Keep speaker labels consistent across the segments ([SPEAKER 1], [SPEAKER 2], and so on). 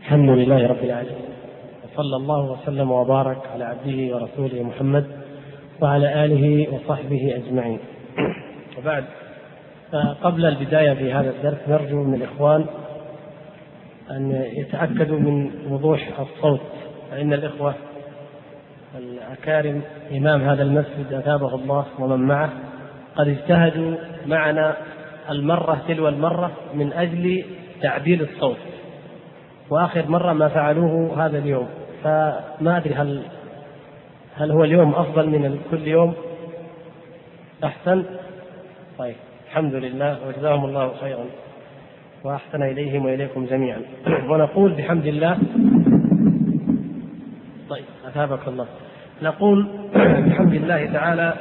[SPEAKER 1] الحمد لله رب العالمين، وصلى الله وسلم وبارك على عبده ورسوله محمد وعلى آله وصحبه أجمعين. وبعد، قبل البداية بهذا الدرس نرجو من الإخوان أن يتأكدوا من وضوح الصوت، فإن الإخوة الأكارم إمام هذا المسجد أثابه الله ومن معه قد اجتهدوا معنا المرة تلو المرة من أجل تعديل الصوت، وآخر مرة ما فعلوه هذا اليوم، فما أدري هل هو اليوم أفضل من كل يوم أحسن؟ طيب، الحمد لله وجزاهم الله خيرا وأحسن إليهم وإليكم جميعا. ونقول بحمد الله. طيب، أثابك الله. نقول بحمد الله تعالى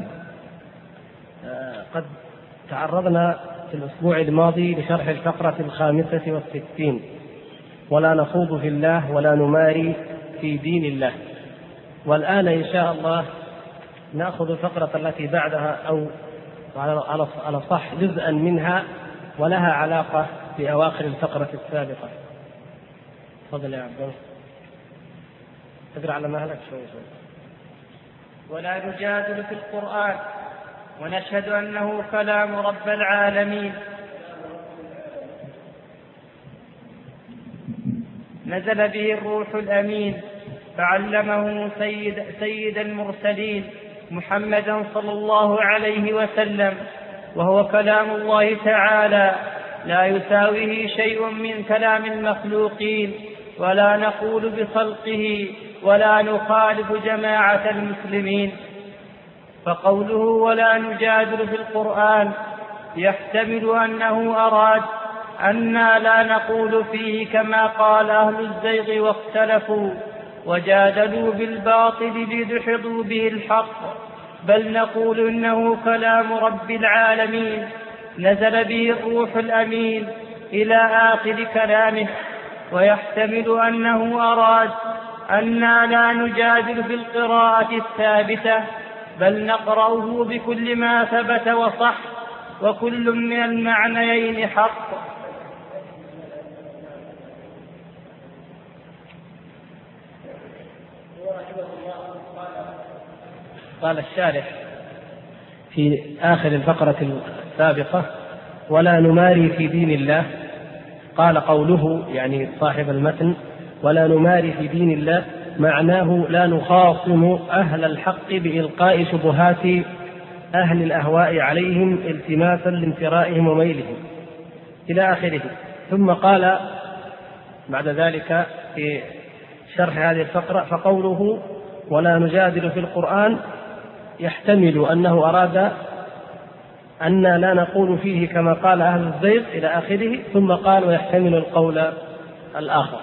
[SPEAKER 1] قد تعرضنا في الأسبوع الماضي لشرح الفقرة 65، ولا نخوض في الله ولا نماري في دين الله. والآن إن شاء الله نأخذ الفقرة التي بعدها، أو على صح جزءا منها ولها علاقة بأواخر الفقرة السابقة. تفضل يا عبد الله، تقرأ على مهلك شوي.
[SPEAKER 2] ولا نجادل في القرآن ونشهد أنه كلام رب العالمين نزل به الروح الأمين فعلمه سيد المرسلين محمدا صلى الله عليه وسلم، وهو كلام الله تعالى لا يساويه شيء من كلام المخلوقين، ولا نقول بخلقه ولا نخالف جماعة المسلمين. فقوله ولا نجادل في القرآن يحتمل أنه أراد أننا لا نقول فيه كما قال أهل الزيغ واختلفوا وجادلوا بالباطل ليدحضوا به الحق، بل نقول إنه كلام رب العالمين نزل به الروح الأمين إلى آخر كلامه. ويحتمل أنه أراد أننا لا نجادل في القراءة الثابتة، بل نقرأه بكل ما ثبت وصح، وكل من المعنيين حق.
[SPEAKER 1] قال الشارح في آخر الفقرة السابقة: ولا نماري في دين الله. قال قوله، يعني صاحب المتن، ولا نماري في دين الله، معناه لا نخاصم أهل الحق بإلقاء شبهات أهل الأهواء عليهم التماسا لانفرائهم وميلهم إلى آخره. ثم قال بعد ذلك في شرح هذه الفقرة: فقوله ولا نجادل في القرآن يحتمل أنه أراد أن لا نقول فيه كما قال أهل الزيغ إلى آخره. ثم قال ويحتمل القول الآخر.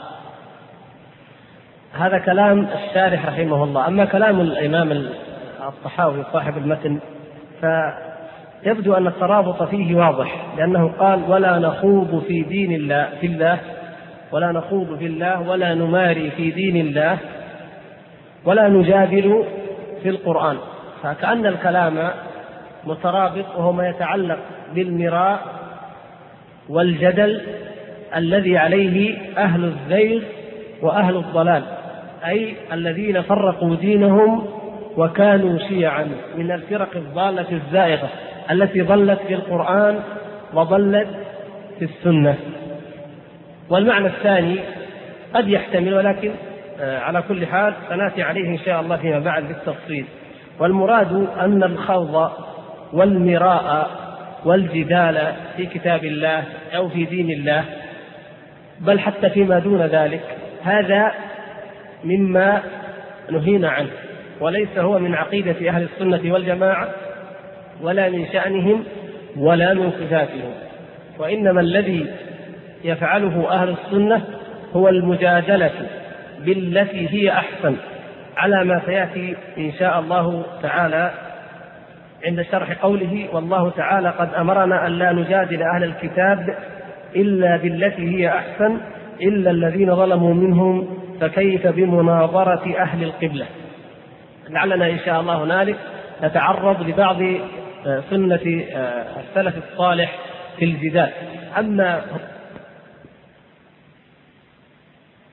[SPEAKER 1] هذا كلام الشارح رحمه الله. أما كلام الإمام الطحاوي صاحب المتن فيبدو أن الترابط فيه واضح، لأنه قال ولا نخوض في دين الله في الله، ولا نخوض في الله ولا نماري في دين الله ولا نجادل في القرآن، فكأن الكلام مترابط، وهو ما يتعلق بالمراء والجدل الذي عليه أهل الزيغ وأهل الضلال، أي الذين فرقوا دينهم وكانوا شيعا من الفرق الضالة الزائغة التي ضلت في القرآن وضلت في السنة. والمعنى الثاني قد يحتمل، ولكن على كل حال سنأتي عليه إن شاء الله فيما بعد بالتفصيل. والمراد أن الخوض والمراء والجدال في كتاب الله أو في دين الله، بل حتى فيما دون ذلك، هذا مما نهينا عنه، وليس هو من عقيدة أهل السنة والجماعة ولا من شأنهم ولا من صفاتهم. وإنما الذي يفعله أهل السنة هو المجادلة بالتي هي أحسن، على ما سيأتي إن شاء الله تعالى عند شرح قوله والله تعالى قد أمرنا أن لا نجادل أهل الكتاب إلا بالتي هي أحسن إلا الذين ظلموا منهم فكيف بمناظرة أهل القبلة. لعلنا إن شاء الله هنالك نتعرض لبعض سنة السلف الصالح في الجدال. أما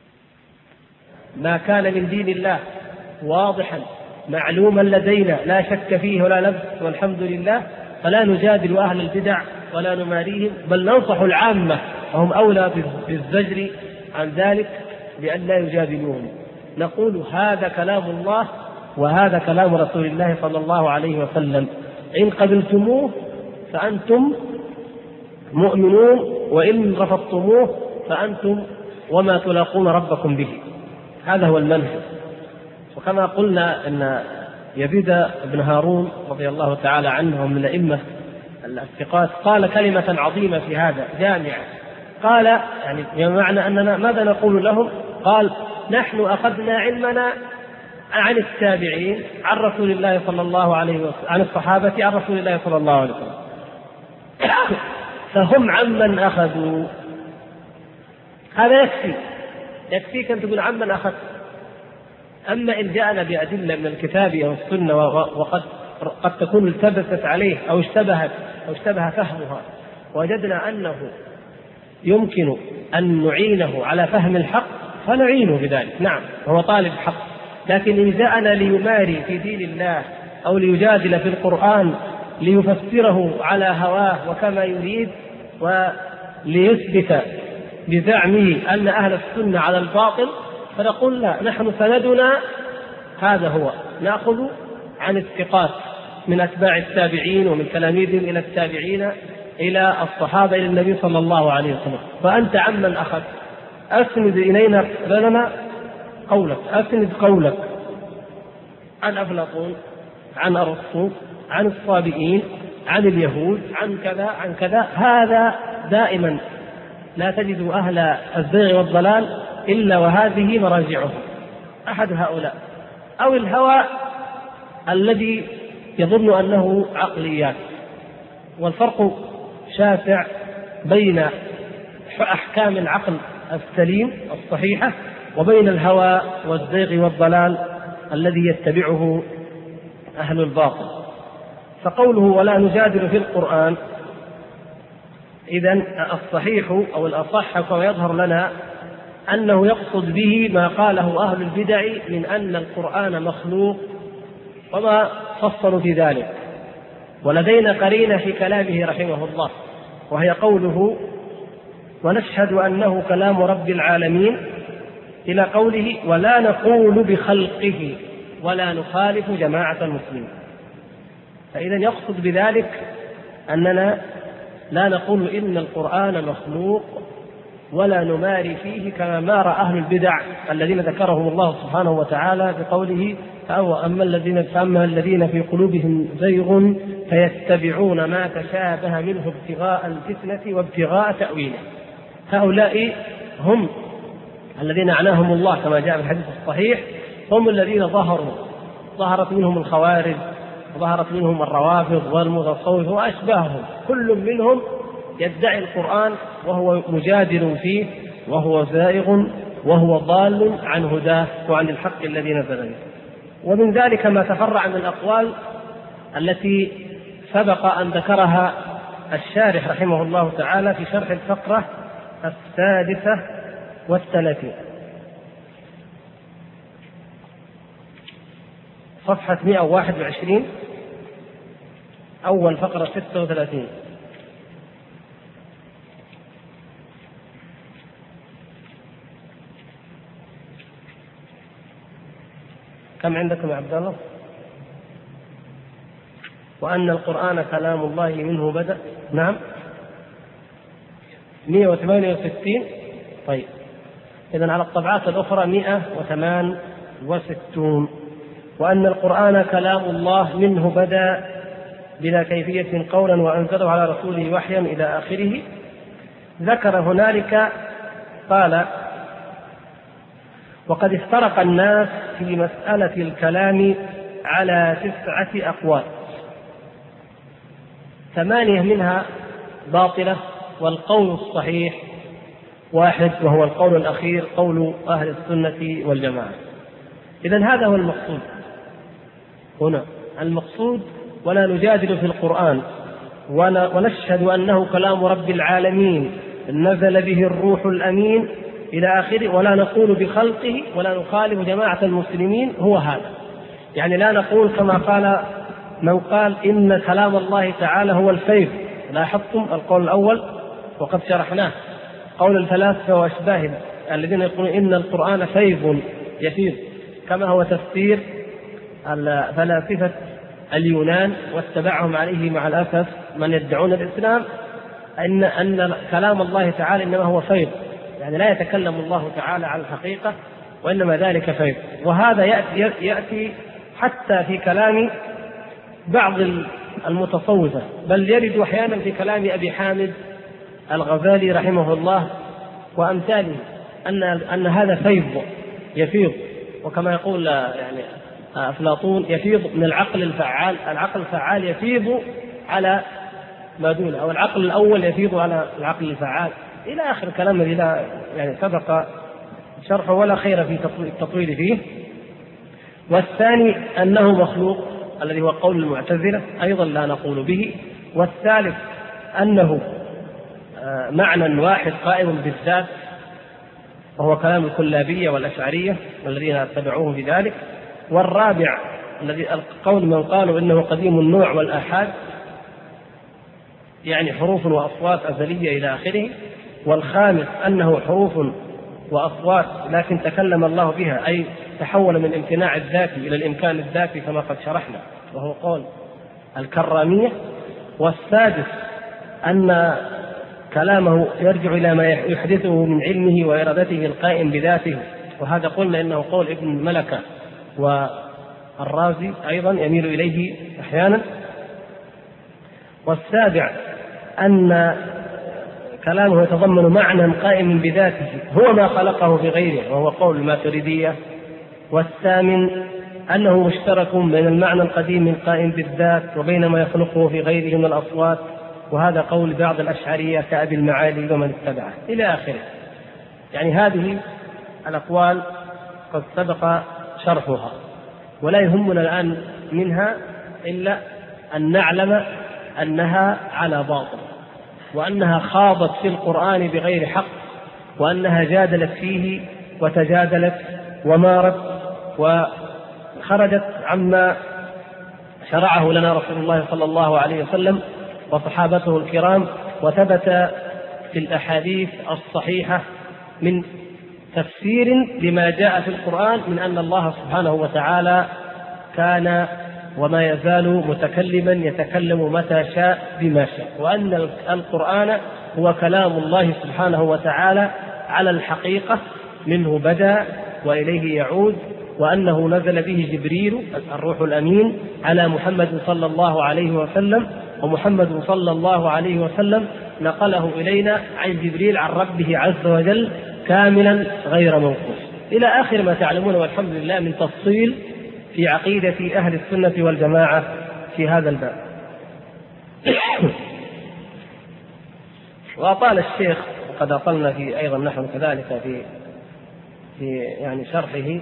[SPEAKER 1] ما كان من دين الله واضحا معلوما لدينا لا شك فيه ولا لبس والحمد لله، فلا نجادل أهل البدع ولا نماريهم، بل ننصح العامة وهم أولى بالزجر عن ذلك بأن لا يجادلوهم. نقول هذا كلام الله وهذا كلام رسول الله صلى الله عليه وسلم، إن قبلتموه فأنتم مؤمنون، وإن رفضتموه فأنتم وما تلاقون ربكم به. هذا هو المنهج. وكما قلنا أن يزيد بن هارون رضي الله تعالى عنه من الأئمة الثقات قال كلمة عظيمة في هذا جامعة، قال يعني بمعنى أننا ماذا نقول لهم؟ قال نحن أخذنا علمنا عن التابعين عن رسول الله صلى الله عليه وسلم، عن الصحابة عن رسول الله صلى الله عليه وسلم، فهم عمن أخذوا. هذا يكفيك أن تقول عمن أخذ. أما إن جاءنا بأدلة من الكتاب أو السنة وقد تكون التبست عليه أو اشتبه فهمها، وجدنا أنه يمكن أن نعينه على فهم الحق فنعينه بذلك، نعم هو طالب حق. لكن إن جاءنا ليماري في دين الله أو ليجادل في القرآن ليفسره على هواه وكما يريد وليثبت بزعمه أن أهل السنة على الباطل، فنقول لا، نحن سندنا هذا هو، نأخذ عن الثقات من أتباع التابعين ومن تلاميذهم إلى التابعين إلى الصحابة إلى النبي صلى الله عليه وسلم. فأنت عمن أخذ، أسند إلينا لنا قولك، أسند قولك عن أفلاطون، عن أرسطو، عن الصابئين، عن اليهود، عن كذا عن كذا. هذا دائما لا تجد أهل الزيغ والضلال إلا وهذه مراجعهم، أحد هؤلاء أو الهوى الذي يظن أنه عقليات. والفرق شاسع بين أحكام العقل السليم الصحيحة وبين الهوى والزيغ والضلال الذي يتبعه أهل الباطل. فقوله ولا نجادل في القرآن، إذن الصحيح أو الأصح كما يظهر لنا أنه يقصد به ما قاله أهل البدع من أن القرآن مخلوق وما فصلوا في ذلك. ولدينا قرينة في كلامه رحمه الله، وهي قوله ونشهد أنه كلام رب العالمين إلى قوله ولا نقول بخلقه ولا نخالف جماعة المسلمين. فإذا يقصد بذلك أننا لا نقول إن القرآن مخلوق ولا نماري فيه كما مار أهل البدع الذين ذكرهم الله سبحانه وتعالى بقوله أما الذين في قلوبهم زيغ فيتبعون ما تشابه منه ابتغاء الفتنة وابتغاء تأويله. هؤلاء هم الذين عناهم الله كما جاء في الحديث الصحيح، هم الذين ظهرت منهم الخوارج وظهرت منهم الروافض والمتصوفة وأشباههم، كل منهم يدعي القرآن وهو مجادل فيه وهو زائغ وهو ضال عن هداه وعن الحق الذي نزل به. ومن ذلك ما تفرع من الأقوال التي سبق أن ذكرها الشارح رحمه الله تعالى في شرح الفقرة 36 صفحة 121 أول فقرة 36. كم عندكم يا عبد الله؟ وأن القرآن كلام الله منه بدأ. نعم 168. طيب إذن على الطبعات الأخرى 168. وأن القرآن كلام الله منه بدأ بلا كيفية قولا وأنزله على رسوله وحيا إلى آخره. ذكر هنالك قال وقد افترق الناس في مسألة الكلام على 9 أقوال، 8 منها باطلة، والقول الصحيح 1 وهو القول الأخير قول أهل السنة والجماعة. إذن هذا هو المقصود هنا، المقصود ولا نجادل في القرآن ونشهد أنه كلام رب العالمين نزل به الروح الأمين إلى آخره، ولا نقول بخلقه ولا نخالف جماعة المسلمين، هو هذا. يعني لا نقول كما قال من قال إن كلام الله تعالى هو الفيض. لاحظتم القول الأول وقد شرحناه، قول الفلاسفة وأشباههم الذين يقولون إن القرآن فيض يفيض، كما هو تفسير فلاسفة اليونان واتبعهم عليه مع الأسف من يدعون الإسلام، أن كلام الله تعالى إنما هو فيض، يعني لا يتكلم الله تعالى عن الحقيقة وإنما ذلك فيض. وهذا يأتي حتى في كلام بعض المتصوفة، بل يرد أحيانا في كلام أبي حامد الغزالي رحمه الله وأمثاله أن هذا فيض يفيض، وكما يقول يعني أفلاطون يفيض من العقل الفعال، العقل الفعال يفيض على ما دونه، أو العقل الأول يفيض على العقل الفعال، إلى آخر الكلام الذي لا يعني سبق شرحه ولا خير في التطويل فيه. والثاني أنه مخلوق الذي هو قول المعتزلة، أيضا لا نقول به. والثالث أنه معنى واحد قائم بالذات، وهو كلام الكلابية والأشعرية والذين اتبعوه بذلك. والرابع الذي قول من قالوا إنه قديم النوع والآحاد، يعني حروف وأصوات أزلية إلى آخره. والخامس أنه حروف وأصوات لكن تكلم الله بها، أي تحول من الامتناع الذاتي إلى الإمكان الذاتي كما قد شرحنا، وهو قول الكرامية. والسادس أن كلامه يرجع إلى ما يحدثه من علمه وإرادته القائم بذاته، وهذا قلنا إنه قول ابن ملكة والرازي أيضا يميل إليه أحيانا. والسابع أن كلامه يتضمن معنى قائم بذاته هو ما خلقه بغيره، وهو قول الماتريدية. والثامن أنه مشترك بين المعنى القديم القائم بالذات وبين ما يخلقه في غيره من الأصوات، وهذا قول بعض الأشعرية كأبي المعالي ومن اتبعه إلى آخره. يعني هذه الأقوال قد سبق شرحها، ولا يهمنا الآن منها إلا أن نعلم أنها على باطل، وأنها خاضت في القرآن بغير حق، وأنها جادلت فيه وتجادلت ومارت وخرجت عما شرعه لنا رسول الله صلى الله عليه وسلم وصحابته الكرام. وثبت في الأحاديث الصحيحة من تفسير لما جاء في القرآن من أن الله سبحانه وتعالى كان وما يزال متكلما يتكلم متى شاء بما شاء، وأن القرآن هو كلام الله سبحانه وتعالى على الحقيقة، منه بدأ وإليه يعود، وأنه نزل به جبريل الروح الأمين على محمد صلى الله عليه وسلم، ومحمد صلى الله عليه وسلم نقله إلينا عن جبريل عن ربه عز وجل كاملا غير منقوص، إلى آخر ما تعلمون، والحمد لله، من تفصيل في عقيدة أهل السنة والجماعة في هذا الباب. وأطال الشيخ، وقد أطلنا في أيضا نحن كذلك في يعني شرحه.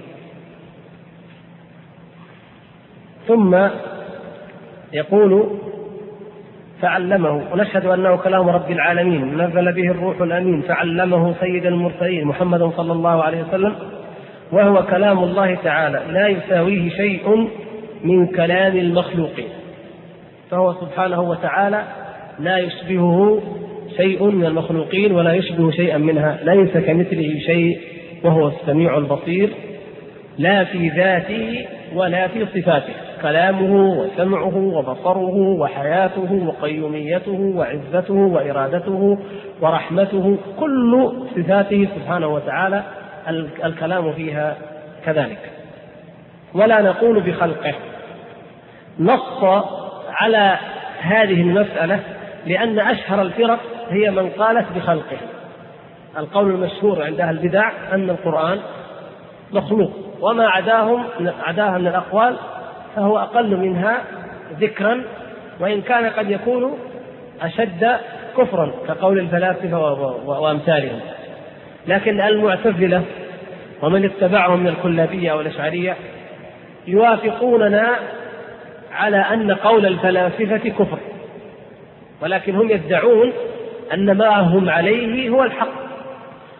[SPEAKER 1] ثم يقول فعلمه، ونشهد أنه كلام رب العالمين نزل به الروح الأمين فعلمه سيد المرسلين محمد صلى الله عليه وسلم، وهو كلام الله تعالى لا يساويه شيء من كلام المخلوقين، فهو سبحانه وتعالى لا يشبهه شيء من المخلوقين ولا يشبه شيئا منها، ليس كمثله شيء وهو السميع البصير، لا في ذاته ولا في صفاته، كلامه وسمعه وبصره وحياته وقيوميته وعزته وإرادته ورحمته، كل صفاته سبحانه وتعالى الكلام فيها كذلك. ولا نقول بخلقه. نص على هذه المسألة لأن أشهر الفرق هي من قالت بخلقه. القول المشهور عند أهل البدع أن القرآن مخلوق، وما عداها من الأقوال فهو أقل منها ذكرا، وإن كان قد يكون أشد كفرا كقول الفلاسفة وأمثالهم. لكن المعتزلة ومن اتبعهم من الكلابية والأشعرية يوافقوننا على أن قول الفلاسفة كفر، ولكن هم يدعون أن ما هم عليه هو الحق،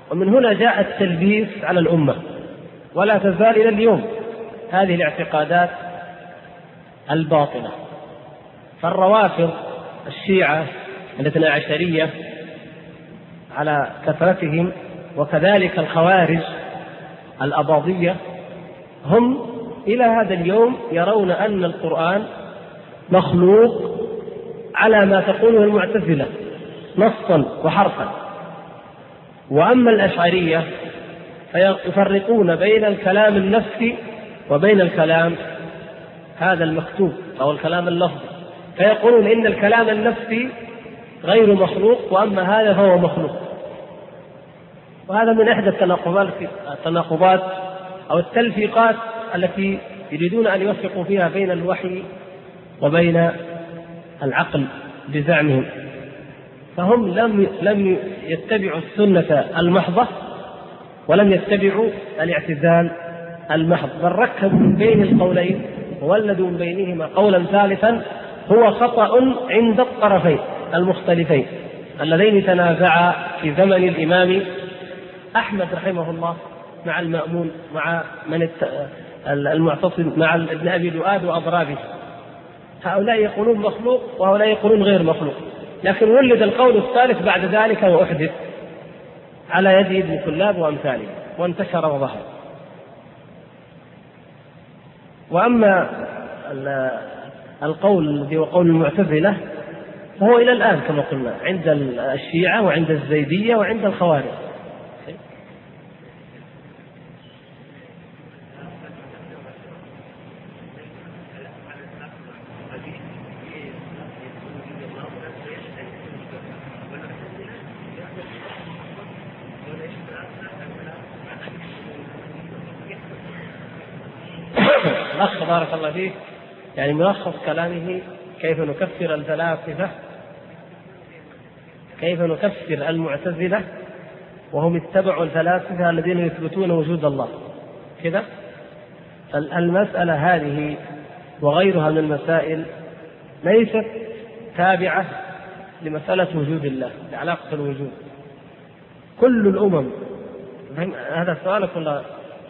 [SPEAKER 1] ومن هنا جاء التلبيس على الأمة، ولا تزال إلى اليوم هذه الاعتقادات الباطلة. فالروافض الشيعة الاثنى عشرية على كثرتهم، وكذلك الخوارج الأباضية، هم إلى هذا اليوم يرون أن القرآن مخلوق على ما تقوله المعتزلة نصا وحرفا. وأما الأشعرية فيفرقون بين الكلام النفسي وبين الكلام هذا المكتوب أو الكلام اللفظي، فيقولون إن الكلام النفسي غير مخلوق، وأما هذا فهو مخلوق. وهذا من إحدى التناقضات أو التلفيقات التي يريدون أن يوفقوا فيها بين الوحي وبين العقل بزعمهم. فهم لم يتبعوا السنة المحضة ولم يتبعوا الاعتزال المحض، بل ركبوا من بين القولين وولدوا من بينهما قولا ثالثا هو خطأ عند الطرفين المختلفين اللذين تنازعا في زمن الإمام أحمد رحمه الله مع المأمون مع المعتصم مع ابن أبي دؤاد وأضرابه. هؤلاء يقولون مخلوق وهؤلاء يقولون غير مخلوق، لكن ولد القول الثالث بعد ذلك وأحدث على يد ابن كلاب وأمثاله وانتشر وظهر. وأما القول الذي هو قول المعتزلة فهو إلى الآن كما قلنا عند الشيعة وعند الزيدية وعند الخوارج. الأخ بارك الله فيه يعني ملخص كلامه كيف نكفر الفلاسفة، كيف نكفر المعتزلة وهم اتبعوا الفلاسفة الذين يثبتون وجود الله كذا. المسألة هذه وغيرها من المسائل ليست تابعة لمسألة وجود الله، لعلاقة الوجود. كل الأمم، هذا سؤالك ولا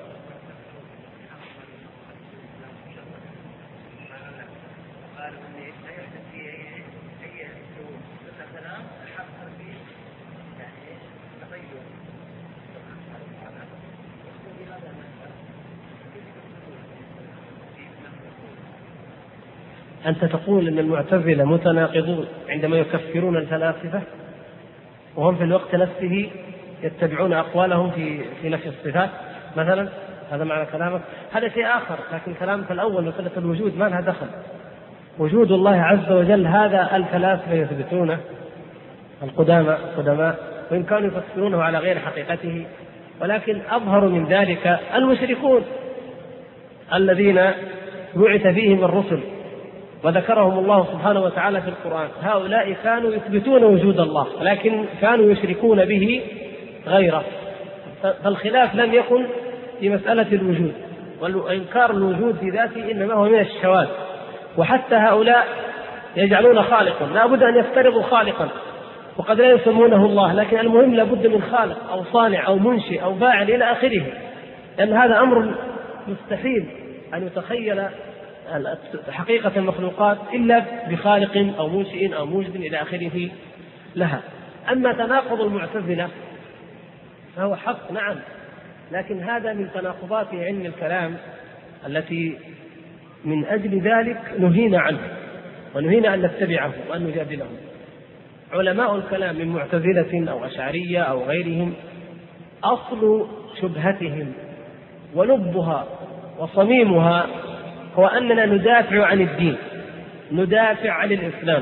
[SPEAKER 1] أنت تقول أن المعتزلة متناقضون عندما يكفرون الفلاسفة وهم في الوقت نفسه يتبعون أقوالهم في نفي الصفات مثلا؟ هذا معنى كلامك؟ هذا شيء آخر، لكن كلامك الأول مسألة الوجود ما لها دخل. وجود الله عز وجل هذا الفلاسفة يثبتونه القدماء وإن كانوا يفسرونه على غير حقيقته، ولكن أظهر من ذلك المشركون الذين بعث فيهم الرسل وذكرهم الله سبحانه وتعالى في القرآن. هؤلاء كانوا يثبتون وجود الله لكن كانوا يشركون به غيره. فالخلاف لم يكن في مسألة الوجود، وإنكار الوجود في ذاته إنما هو من الشواذ. وحتى هؤلاء يجعلون خالقا، لا بد أن يفترضوا خالقا وقد لا يسمونه الله، لكن المهم لا بد من خالق أو صانع أو منشئ أو فاعل إلى آخره، لأن هذا أمر مستحيل أن يتخيل حقيقة المخلوقات إلا بخالق أو منشئ أو موجد إلى آخره لها. أما تناقض المعتزلة فهو حق نعم، لكن هذا من تناقضات علم الكلام التي من أجل ذلك نهينا عنه ونهينا أن نتبعه وأن نجادله. علماء الكلام من معتزلة أو أشعرية أو غيرهم أصل شبهتهم ولبها وصميمها هو أننا ندافع عن الدين، ندافع عن الإسلام.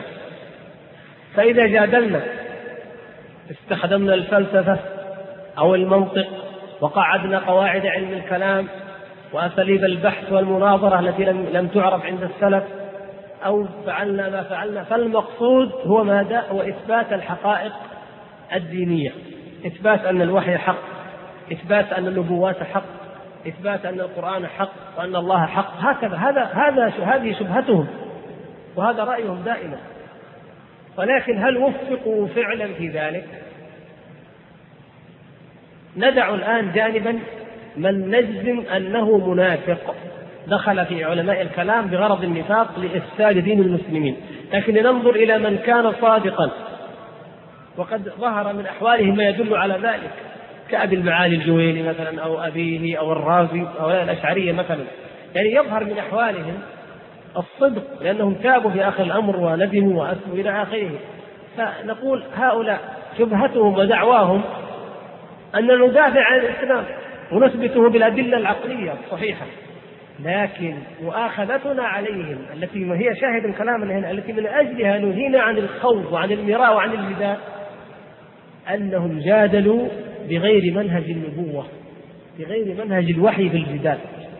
[SPEAKER 1] فإذا جادلنا استخدمنا الفلسفة أو المنطق وقعدنا قواعد علم الكلام وأساليب البحث والمناظرة التي لم تعرف عند السلف أو فعلنا ما فعلنا، فالمقصود هو ماذا؟ هو إثبات الحقائق الدينية، إثبات أن الوحي حق، إثبات أن النبوات حق، إثبات أن القرآن حق وأن الله حق. هكذا هذه شبهتهم وهذا رأيهم دائما. ولكن هل وفقوا فعلا في ذلك؟ ندع الآن جانبا من نجزم أنه منافق دخل في علماء الكلام بغرض النفاق لإفساد دين المسلمين، لكن ننظر إلى من كان صادقا وقد ظهر من أحواله ما يدل على ذلك، كأبي المعالي الجويني مثلا، أو أبيه، أو الرازي، أو الأشعرية مثلا. يعني يظهر من أحوالهم الصدق لأنهم تابوا في آخر الأمر وندموا وأسوا إلى آخره. فنقول هؤلاء شبهتهم ودعواهم أن ندافع عن الإسلام ونثبته بالأدلة العقلية الصحيحة، لكن مؤاخذتنا عليهم التي هي شاهد الكلام هنا، التي من أجلها نهينا عن الخوض وعن المراء وعن الجدال، أنهم جادلوا بغير منهج النبوة، بغير منهج الوحي في الجدال.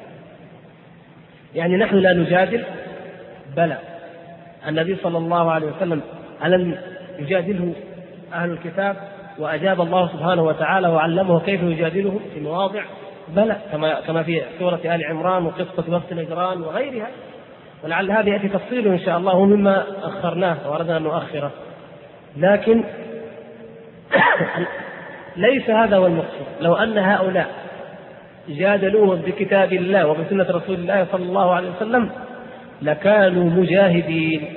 [SPEAKER 1] يعني نحن لا نجادل، بلى النبي صلى الله عليه وسلم ألم يجادله أهل الكتاب وأجاب الله سبحانه وتعالى وعلمه كيف يجادلهم في مواضع؟ بلى، كما في سورة آل عمران وقصة وقت نجران وغيرها، ولعل هذا يأتي تفصيله إن شاء الله مما أخرناه وأردنا أن نؤخره. لكن ليس هذا هو المقصود. لو أن هؤلاء جادلوهم بكتاب الله وبسنة رسول الله صلى الله عليه وسلم لكانوا مجاهدين،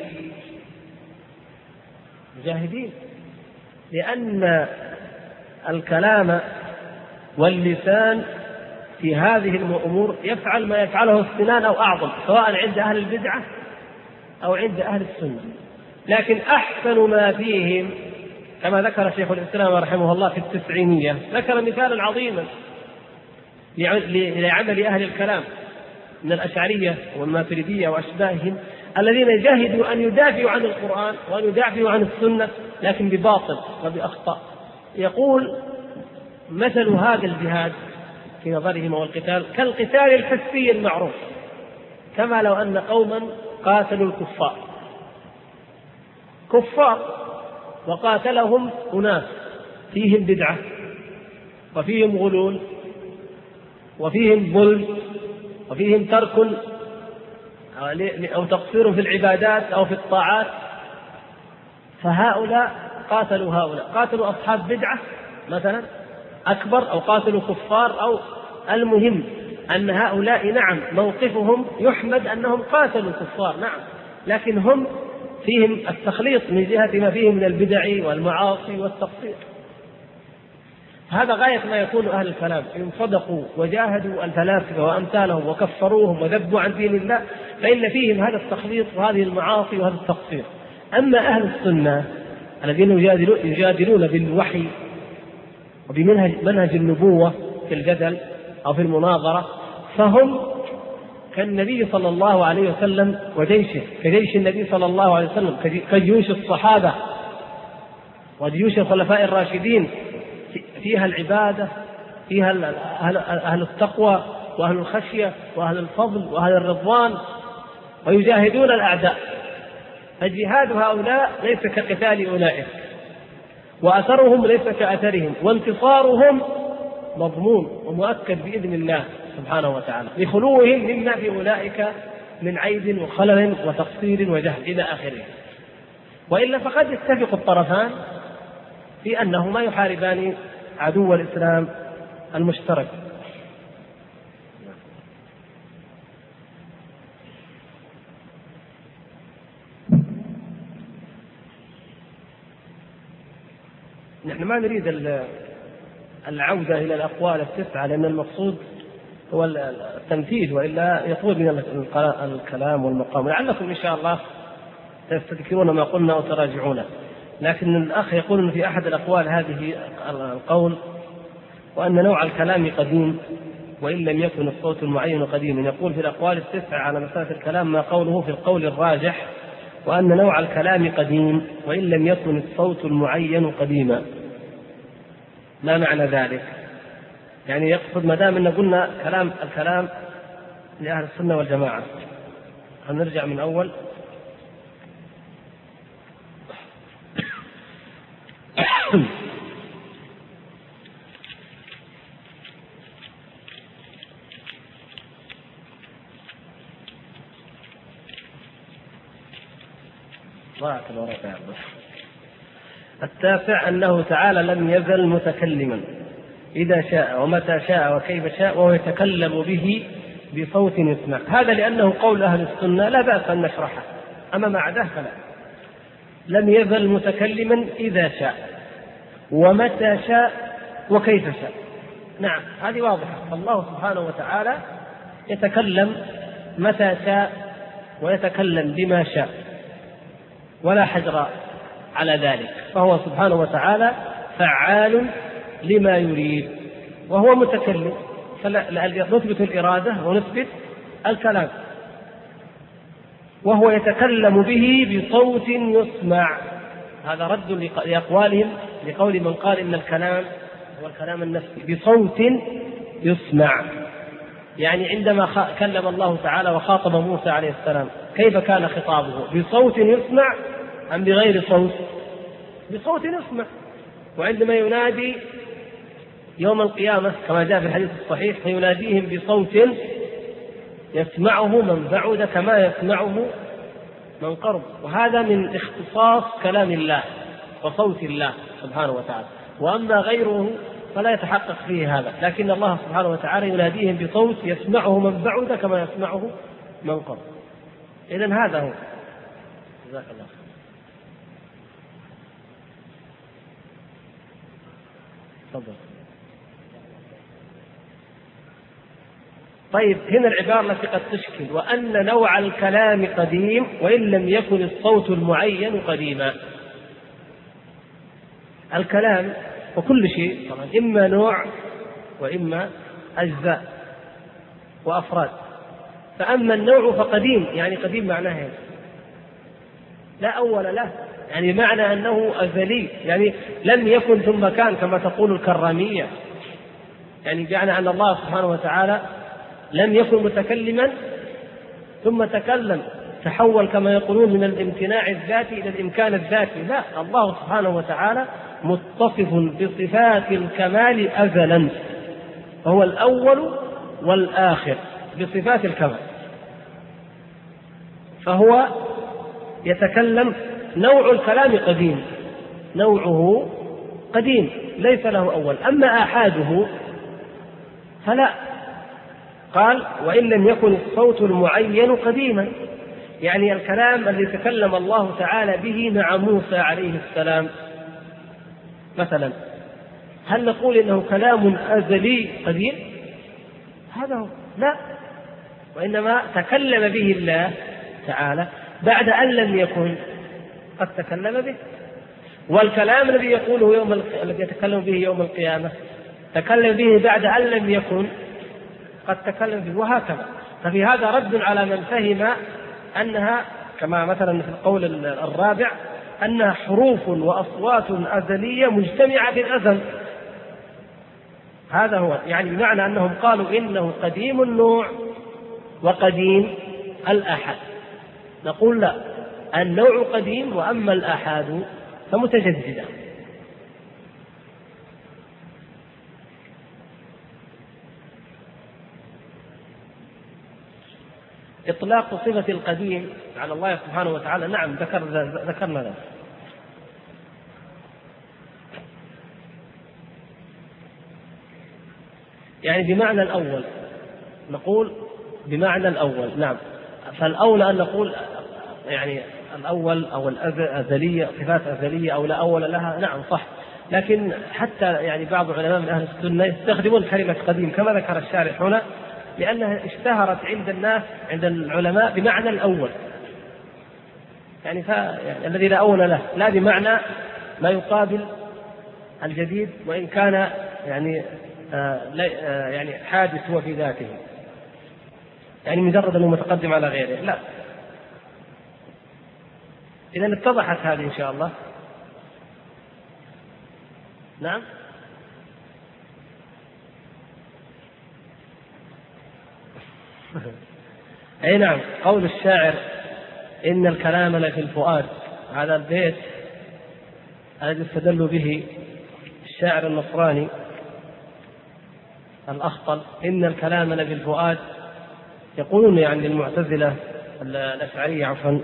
[SPEAKER 1] لأن الكلام واللسان في هذه الأمور يفعل ما يفعله السنان أو أعظم، سواء عند أهل البدعة أو عند أهل السنة. لكن أحسن ما فيهم كما ذكر شيخ الإسلام رحمه الله في التسعينية، ذكر مثالا عظيما لعمل أهل الكلام من الأشعرية والماتريدية وأشباههم، الذين جاهدوا أن يدافعوا عن القرآن وأن يدافعوا عن السنة لكن بباطل وبأخطاء. يقول مثل هذا الجهاد في نظرهم والقتال كالقتال الحسي المعروف، كما لو أن قوما قاتلوا كفار وقاتلهم أناس فيهم بدعة وفيهم غلول وفيهم ظلم وفيهم ترك أو تقصير في العبادات أو في الطاعات، فهؤلاء قاتلوا قاتلوا أصحاب بدعة مثلا أكبر، أو قاتلوا كفار، أو المهم أن هؤلاء نعم موقفهم يحمد أنهم قاتلوا كفار نعم، لكن هم فيهم التخليط من جهة ما فيهم من البدع والمعاصي والتقصير. هذا غاية ما يكون أهل الكلام إن صدقوا وجاهدوا الفلاسفة وأمثالهم وكفروهم وذبوا عن دين الله، فإن فيهم هذا التخليط وهذه المعاصي وهذا التقصير. أما أهل السنة الذين يجادلون بالوحي وبمنهج النبوة في الجدل أو في المناظرة، فهم كالنبي صلى الله عليه وسلم وجيشه، كجيش النبي صلى الله عليه وسلم، كجيوش الصحابة وجيوش الخلفاء الراشدين، فيها العبادة، فيها أهل التقوى وأهل الخشية وأهل الفضل وأهل الرضوان، ويجاهدون الأعداء. فجهاد هؤلاء ليس كقتال أولئك، وأثرهم ليس كأثرهم، وانتصارهم مضمون ومؤكد بإذن الله سبحانه وتعالى لخلوهم مما في أولئك من عيب وخلل وتقصير وجهل إلى آخره. وإلا فقد يتفق الطرفان في أنهما يحاربان عدو الإسلام المشترك. نحن ما نريد العودة إلى الأقوال التسعة، لأن المقصود هو التنفيذ، وإلا يطول من الكلام والمقام. لعلكم إن شاء الله تستذكرون ما قلنا وتراجعونه. لكن الأخ يقول في أحد الأقوال هذه القول، وأن نوع الكلام قديم وإن لم يكن الصوت المعين قديما. يقول في الأقوال التسعة على مسألة الكلام ما قوله في القول الراجح، وأن نوع الكلام قديم وإن لم يكن الصوت المعين قديما. ما معنى ذلك؟ يعني يقصد ما دام أن قلنا الكلام لأهل السنة والجماعة. هنرجع من أول. التاسع أنه تعالى لم يزل متكلما، إذا شاء ومتى شاء وكيف شاء، وهو يتكلم به بصوت يسمع. هذا لأنه قول أهل السنة لا بأس أن نشرحه، أما ما عداه فلا. لم يزل متكلما إذا شاء ومتى شاء وكيف شاء. نعم هذه واضحة. الله سبحانه وتعالى يتكلم متى شاء ويتكلم بما شاء ولا حجر على ذلك، فهو سبحانه وتعالى فعال لما يريد وهو متكلم، نثبت الإرادة ونثبت الكلام. وهو يتكلم به بصوت يسمع، هذا رد لأقوالهم لقول من قال إن الكلام هو الكلام النفسي بصوت يسمع. يعني عندما كلم الله تعالى وخاطب موسى عليه السلام كيف كان خطابه؟ بصوت يسمع أم بغير صوت؟ بصوت يسمع. وعندما ينادي يوم القيامة كما جاء في الحديث الصحيح فيناديهم بصوت يسمعه من بعد كما يسمعه من قرب، وهذا من اختصاص كلام الله وصوت الله سبحانه وتعالى. وأما غيره فلا يتحقق فيه هذا، لكن الله سبحانه وتعالى يناديهم بصوت يسمعه من بعد كما يسمعه من قرب. إذن هذا هو. جزاك الله خير. تفضل. طيب هنا العبارة التي قد تشكل وأن نوع الكلام قديم وإن لم يكن الصوت المعين قديما. الكلام وكل شيء طبعا إما نوع وإما أجزاء وأفراد. فأما النوع فقديم، يعني قديم معناه لا أول له، يعني معنى أنه أزلي، يعني لم يكن ثم كان كما تقول الكرامية، يعني بمعنى أن الله سبحانه وتعالى لم يكن متكلما ثم تكلم، تحول كما يقولون من الامتناع الذاتي إلى الإمكان الذاتي. لا، الله سبحانه وتعالى متصف بصفات الكمال أزلا، فهو الأول والآخر بصفات الكمال، فهو يتكلم. نوع الكلام قديم، نوعه قديم ليس له أول. أما آحاده فلا، قال وإن لم يكن الصوت المعين قديما، يعني الكلام الذي تكلم الله تعالى به مع موسى عليه السلام مثلا، هل نقول إنه كلام أزلي قديم؟ هذا هو، لا، وإنما تكلم به الله تعالى بعد أن لم يكن قد تكلم به. والكلام الذي يقوله الذي يتكلم به يوم القيامة تكلم به بعد أن لم يكن قد تكلم به، وهكذا. ففي هذا رد على من فهم أنها كما مثلا في القول الرابع أنها حروف وأصوات أزلية مجتمعة في الأزل. هذا هو، يعني بمعنى أنهم قالوا إنه قديم النوع وقديم الآحاد. نقول لا، النوع قديم وأما الآحاد فمتجددة. إطلاق صفة القديم على الله سبحانه وتعالى، نعم ذكرنا ذلك. يعني بمعنى الأول، نقول بمعنى الأول، نعم. فالأولى أن نقول يعني الأول أو الأزلية، صفات أزلية أو لا أول لها، نعم صح. لكن حتى يعني بعض علماء من أهل السنة يستخدمون كلمة قديم كما ذكر الشارح هنا، لأنها اشتهرت عند الناس عند العلماء بمعنى الأول، يعني الذي لا أول له، لا بمعنى ما يقابل الجديد وإن كان يعني حادث هو في ذاته، يعني مجرد أنه متقدم على غيره، لا. إذا اتضحت هذه إن شاء الله. نعم. أي نعم، قول الشاعر إن الكلام لفي الفؤاد، هذا البيت الذي استدل به الشاعر النصراني الأخطل، إن الكلام لفي الفؤاد، يقولون يعني المعتزلة الأشعرية عفوا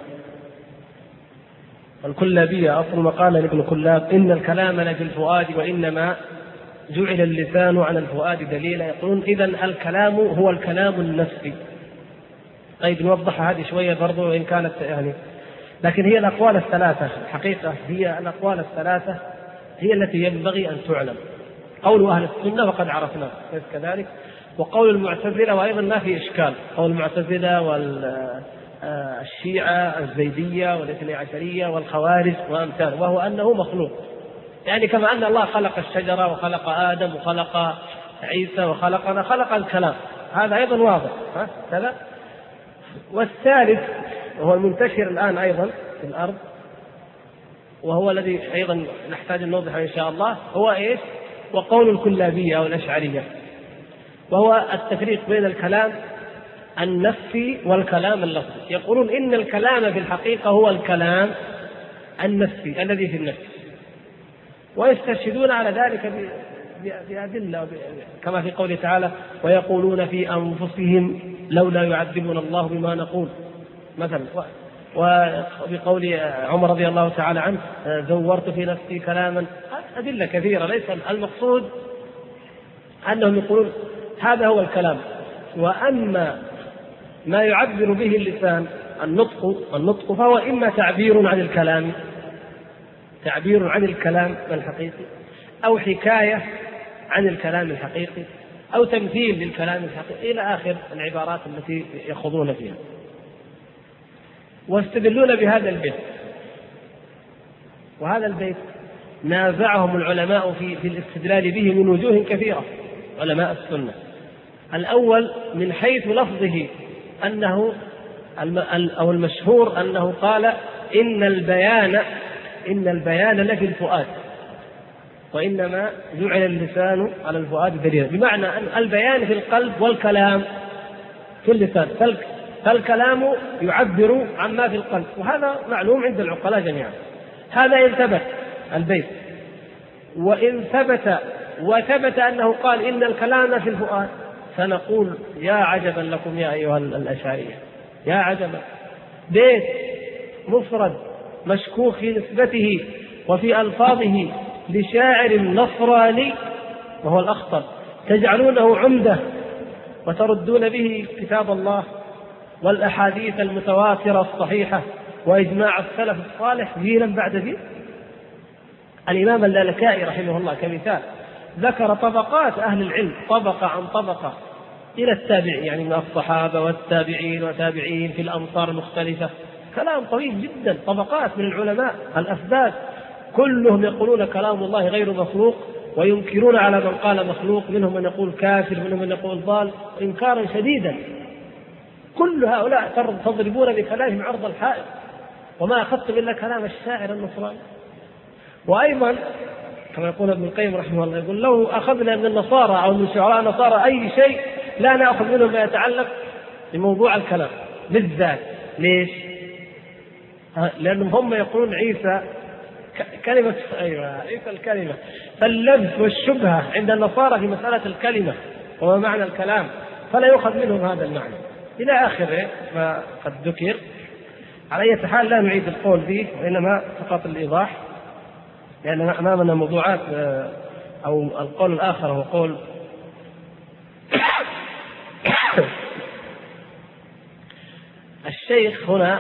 [SPEAKER 1] الكلابية، أصل مقالة لابن كلاب إن الكلام لفي الفؤاد وإنما جعل اللسان على الفؤاد دليلا، يقولون إذن الكلام هو الكلام النفسي. طيب نوضح هذه شوية برضو إن كانت يعني، لكن هي الأقوال الثلاثة الحقيقة، هي الأقوال الثلاثة هي التي ينبغي أن تعلم. قول أهل السنة وقد عرفناه كذلك، وقول المعتزلة، وأيضا ما في إشكال قول المعتزلة والشيعة الزيدية والاثني عشرية والخوارج وأمثاله، وهو أنه مخلوق، يعني كما أن الله خلق الشجرة وخلق آدم وخلق عيسى وخلقنا، خلق الكلام، هذا أيضا واضح كذا. والثالث وهو المنتشر الآن أيضا في الأرض، وهو الذي أيضا نحتاج أن نوضحه إن شاء الله، هو إيش؟ وقول الكلابية أو الأشعرية، وهو التفريق بين الكلام النفسي والكلام اللفظي. يقولون إن الكلام في الحقيقة هو الكلام النفسي الذي في النفس، ويستشهدون على ذلك بأدلة كما في قوله تعالى: ويقولون في أنفسهم لولا يعذبنا الله بما نقول مثلا، وبقول عمر رضي الله تعالى عنه: زورت في نفسي كلاما. أدلة كثيرة، ليس المقصود أنهم يقولون هذا هو الكلام. وأما ما يعبر به اللسان النطق فهو إما تعبير عن الكلام، تعبير عن الكلام الحقيقي، أو حكاية عن الكلام الحقيقي، أو تمثيل للكلام الحقيقي، إلى آخر العبارات التي يخوضون فيها. واستدلون بهذا البيت، وهذا البيت نازعهم العلماء في الاستدلال به من وجوه كثيرة، علماء السنة. الأول من حيث لفظه، أنه أو المشهور أنه قال: إن البيان لفي الفؤاد، وإنما جعل اللسان على الفؤاد دليلا، بمعنى أن البيان في القلب والكلام في اللسان، فالكلام يعبر عما في القلب، وهذا معلوم عند العقلاء جميعا. هذا إن ثبت البيت، وإن وثبت أنه قال إن الكلام في الفؤاد، فنقول: يا عجبا لكم يا أيها الأشعرية، يا عجبا، بيت مفرد مشكوك في نسبته وفي ألفاظه لشاعر نصراني وهو الأخطر، تجعلونه عمدة وتردون به كتاب الله والأحاديث المتواترة الصحيحة وإجماع السلف الصالح جيلا بعد جيل. الإمام اللالكائي رحمه الله كمثال ذكر طبقات أهل العلم، طبقة عن طبقة، إلى التابعين، يعني من الصحابة والتابعين وتابعين في الأمصار المختلفة، كلام طويل جدا، طبقات من العلماء الأسباب، كلهم يقولون كلام الله غير مخلوق، وينكرون على من قال مخلوق، منهم من يقول كافر، منهم من يقول ضال، إنكارا شديدا. كل هؤلاء تضربون بكلامهم عرض الحائط، وما أخذتم إلا كلام الشاعر النصراني. وأيضا كما يقول ابن القيم رحمه الله، يقول: لو أخذنا من النصارى أو من شعراء النصارى أي شيء لا نأخذ منهم ما يتعلق بموضوع الكلام بالذات. ليش؟ لأنهم هم يقولون عيسى كلمة، أيوة عيسى الكلمة، فاللبس والشبهة عند النصارى في مسألة الكلمة وما معنى الكلام، فلا يؤخذ منهم هذا المعنى إلى آخره ما قد ذكر. على أي حال لا نعيد القول فيه، وإنما فقط الإيضاح، لأن أمامنا موضوعات. أو القول الآخر هو قول الشيخ هنا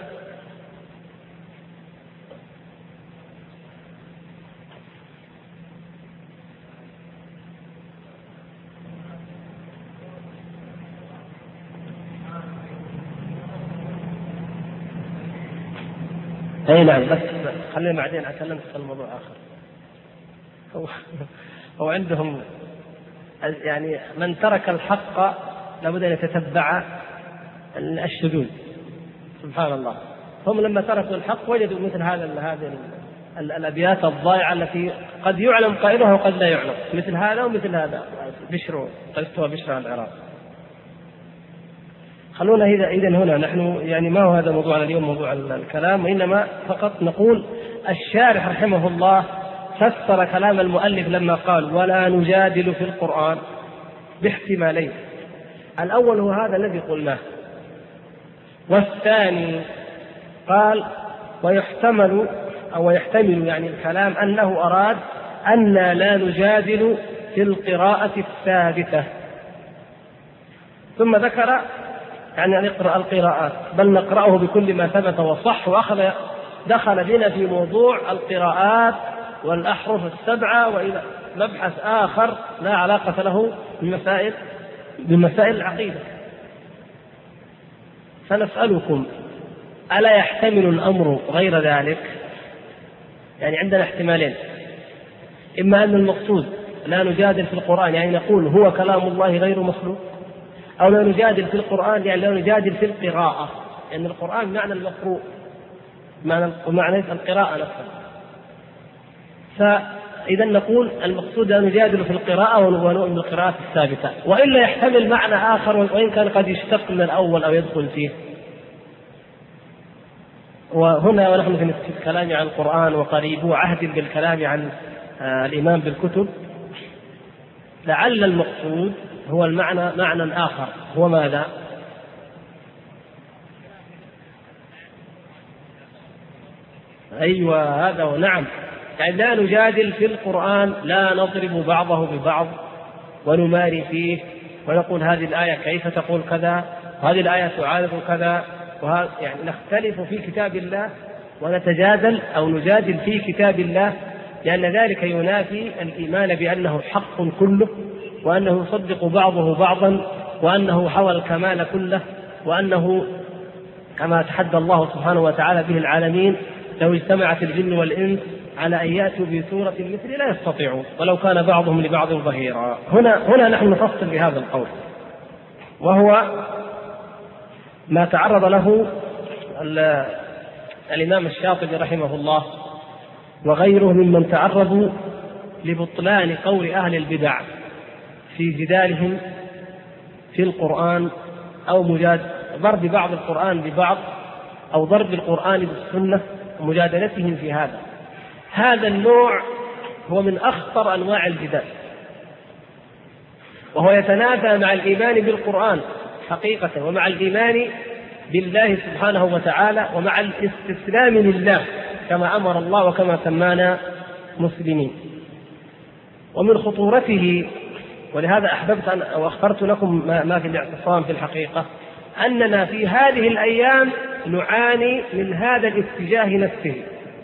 [SPEAKER 1] أي نعم، بس خلينا بعدين أكلمك في الموضوع آخر. هو عندهم يعني من ترك الحق لابد أن يتتبع الشذوذ، سبحان الله. هم لما تركوا الحق وجدوا مثل هذه الأبيات الضائعة التي قد يعلم قائلها وقد لا يعلم، مثل هذا ومثل هذا، بشر قلتها بشر العراق. خلونا إذن هنا نحن يعني ما هو هذا موضوعنا اليوم، موضوع الكلام، وإنما فقط نقول الشارح رحمه الله فسر كلام المؤلف لما قال: ولا نجادل في القرآن، باحتمالين. الأول هو هذا الذي قلناه، والثاني قال: ويحتمل يعني الكلام أنه أراد أن لا نجادل في القراءة الثابتة. ثم ذكر يعني أن نقرأ القراءات، بل نقرأه بكل ما ثبت وصح، دخل بنا في موضوع القراءات والأحرف السبعة، وإلى مبحث آخر لا علاقة له بمسائل العقيدة. فنسألكم ألا يحتمل الأمر غير ذلك؟ يعني عندنا احتمالين: إما أن المقصود لا نجادل في القرآن يعني نقول هو كلام الله غير مخلوق، أو لا نجادل في القرآن يعني لا نجادل في القراءة، لأن يعني القرآن معنى المقروء ومعنى القراءة نفسها. فإذا نقول المقصود لا نجادل في القراءة ونؤمن بالقراءة الثابتة، وإلا يحتمل معنى آخر وإن كان قد يشتق من الأول أو يدخل فيه. وهنا ونحن في الكلام عن القرآن وقريبو عهد بالكلام عن الإيمان بالكتب، لعل المقصود هو معنى آخر، هو ماذا؟ أيوة هذا هو. نعم، يعني لا نجادل في القرآن، لا نضرب بعضه ببعض ونماري فيه ونقول هذه الآية كيف تقول كذا، وهذه الآية تعارض كذا، يعني نختلف في كتاب الله ونتجادل أو نجادل في كتاب الله، لأن ذلك ينافي الإيمان بأنه حق كله، وأنه يصدق بعضه بعضا، وأنه حوى الكمال كله، وأنه كما تحدى الله سبحانه وتعالى به العالمين: لو اجتمعت الجن والإنس على أن يأتوا بسورة مثل لا يستطيعون ولو كان بعضهم لبعض ظهيرا. هنا نحن نفصل بهذا القول، وهو ما تعرض له الإمام الشاطبي رحمه الله وغيره ممن تعرضوا لبطلان قول أهل البدع في جدالهم في القرآن، أو ضرب بعض القرآن ببعض، أو ضرب القرآن بالسنة ومجادلتهم في هذا النوع هو من أخطر أنواع الجدال، وهو يتنافى مع الإيمان بالقرآن حقيقة، ومع الإيمان بالله سبحانه وتعالى، ومع الاستسلام لله كما أمر الله وكما سمانا مسلمين. ومن خطورته، ولهذا أحببت أو أخبرت لكم ما في الاعتصام في الحقيقة، أننا في هذه الأيام نعاني من هذا الاتجاه نفسه،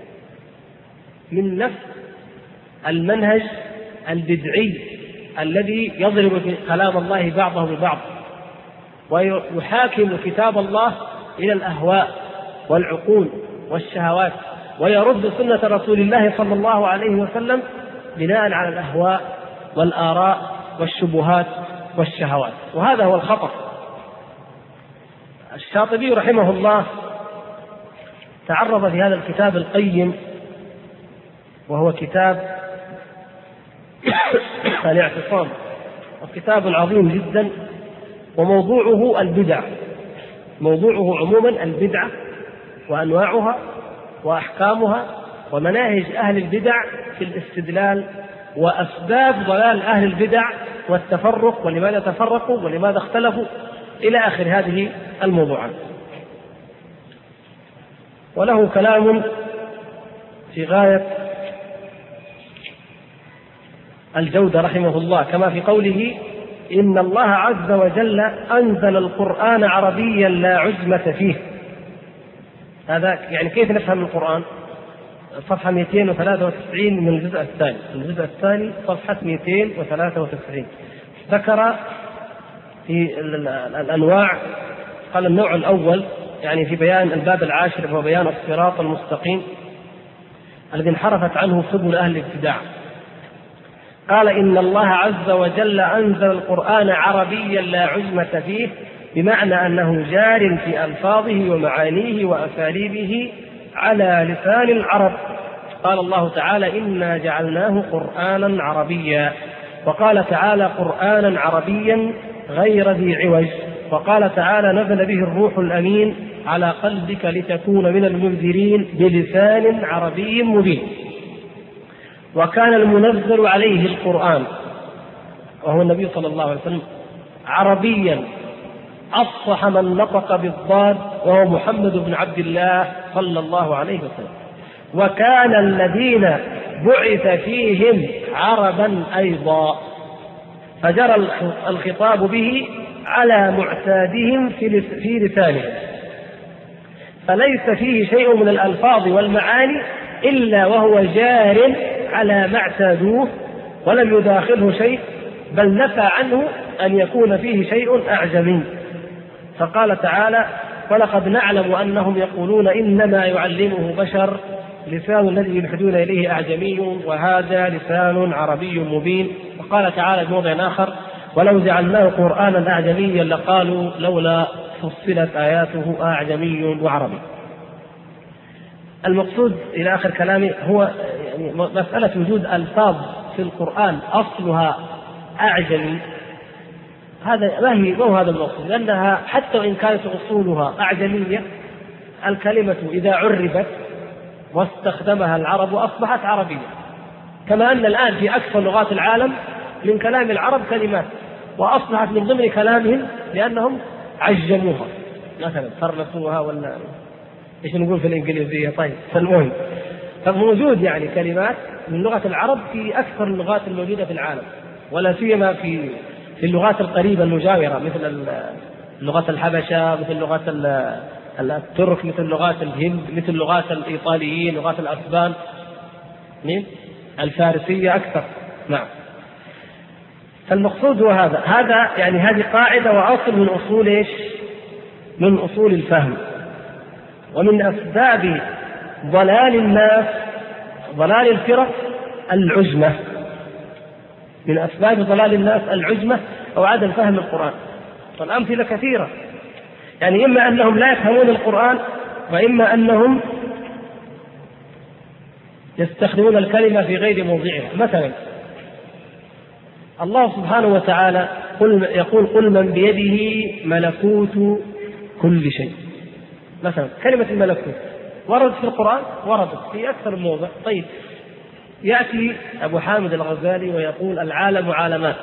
[SPEAKER 1] من نفس المنهج البدعي الذي يضرب في كلام الله بعضه ببعض، ويحاكم كتاب الله إلى الأهواء والعقول والشهوات، ويرد سنة رسول الله صلى الله عليه وسلم بناء على الأهواء والآراء والشبهات والشهوات. وهذا هو الخطر. الشاطبي رحمه الله تعرض في هذا الكتاب القيم، وهو كتاب الاعتصام، وكتاب عظيم جدا، وموضوعه البدع، موضوعه عموما البدعة وأنواعها وأحكامها ومناهج أهل البدع في الاستدلال، وأسباب ضلال أهل البدع والتفرق، ولماذا تفرقوا ولماذا اختلفوا، إلى آخر هذه الموضوعات. وله كلام في غاية الجودة رحمه الله، كما في قوله: إن الله عز وجل أنزل القرآن عربيا لا عجمة فيه. هذا يعني كيف نفهم القرآن؟ صفحة 293 من الجزء الثاني صفحة 293 ذكر في الأنواع، قال: النوع الأول يعني في بيان الباب العاشر، وهو بيان الصراط المستقيم الذي انحرفت عنه سبل أهل الابتداع. قال: إن الله عز وجل أنزل القرآن عربيا لا عجمة فيه، بمعنى أنه جار في ألفاظه ومعانيه وأساليبه على لسان العرب. قال الله تعالى: إنا جعلناه قرآنا عربيا. وقال تعالى: قرآنا عربيا غير ذي عوج. وقال تعالى: نزل به الروح الأمين على قلبك لتكون من المنذرين بلسان عربي مبين. وكان المنزل عليه القرآن وهو النبي صلى الله عليه وسلم عربيا أفصح من نطق بالضاد، وهو محمد بن عبد الله صلى الله عليه وسلم. وكان الذين بعث فيهم عربا أيضا، فجرى الخطاب به على معتادهم في لسانهم، فليس فيه شيء من الألفاظ والمعاني إلا وهو جار على ما اعتادوه ولم يداخله شيء، بل نفى عنه أن يكون فيه شيء أعجمي. فقال تعالى: ولقد نعلم أنهم يقولون إنما يعلمه بشر، لسان الذي يلحدون إليه أعجمي وهذا لسان عربي مبين. وقال تعالى في موضع آخر: ولو جعلناه قرآنا أعجميا لقالوا لولا فصلت آياته أعجمي وعربي. المقصود إلى آخر كلامي هو يعني مسألة وجود ألفاظ في القرآن أصلها أعجمي، هذا ما هو هذا المقصود، لأنها حتى وإن كانت أصولها أعجمية الكلمة إذا عربت واستخدمها العرب أصبحت عربية، كما أن الآن في أكثر لغات العالم من كلام العرب كلمات وأصبحت من ضمن كلامهم لأنهم عجموها، مثلا فرنسوها ولا إيش نقول في الإنجليزية. طيب فالمهم فموجود يعني كلمات من لغة العرب في أكثر اللغات الموجودة في العالم، ولا سيما في اللغات القريبة المجاورة مثل لغة الحبشة، مثل لغات الترك، مثل لغات الهند، مثل لغات الإيطاليين، لغات الأسبان، الفارسية أكثر. نعم. فالمقصود هو هذا يعني هذه قاعدة وأصل من أصول إيش؟ من أصول الفهم. ومن أسباب ضلال الناس ضلال الفرق العجمة، من أسباب ضلال الناس العجمة أو عدم فهم القرآن. والأمثلة كثيرة، يعني إما أنهم لا يفهمون القرآن، وإما أنهم يستخدمون الكلمة في غير موضعها. مثلا الله سبحانه وتعالى يقول: قل من بيده ملكوت كل شيء. مثلا كلمة الملكوت وردت في القرآن، وردت في أكثر من موضع. طيب يأتي أبو حامد الغزالي ويقول: العالم عالمان،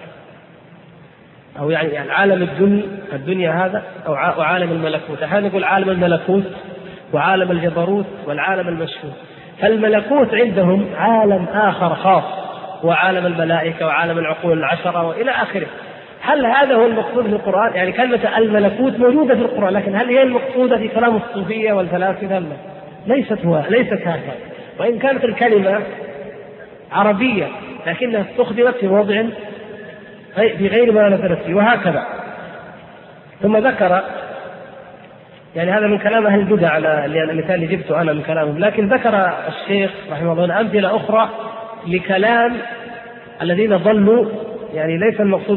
[SPEAKER 1] أو يعني العالم الدنيا هذا أو عالم الملكوت. أحيانا نقول عالم الملكوت وعالم الجبروت والعالم المشهود. فالملكوت عندهم عالم آخر خاص، وعالم الملائكة وعالم العقول العشرة وإلى آخره. هل هذا هو المقصود في القرآن؟ يعني كلمة الملكوت موجودة في القرآن، لكن هل هي المقصودة في كلام الصوفية والفلاسفة؟ ليست هكذا. وإن كانت الكلمة عربية لكنها استخدمت في وضع في غير ما نزلت فيه، وهكذا. ثم ذكر، يعني هذا من كلام أهل البدع على المثال اللي جبته أنا من كلامهم، لكن ذكر الشيخ رحمه الله أمثلة أخرى لكلام الذين ضلوا، يعني ليس المقصود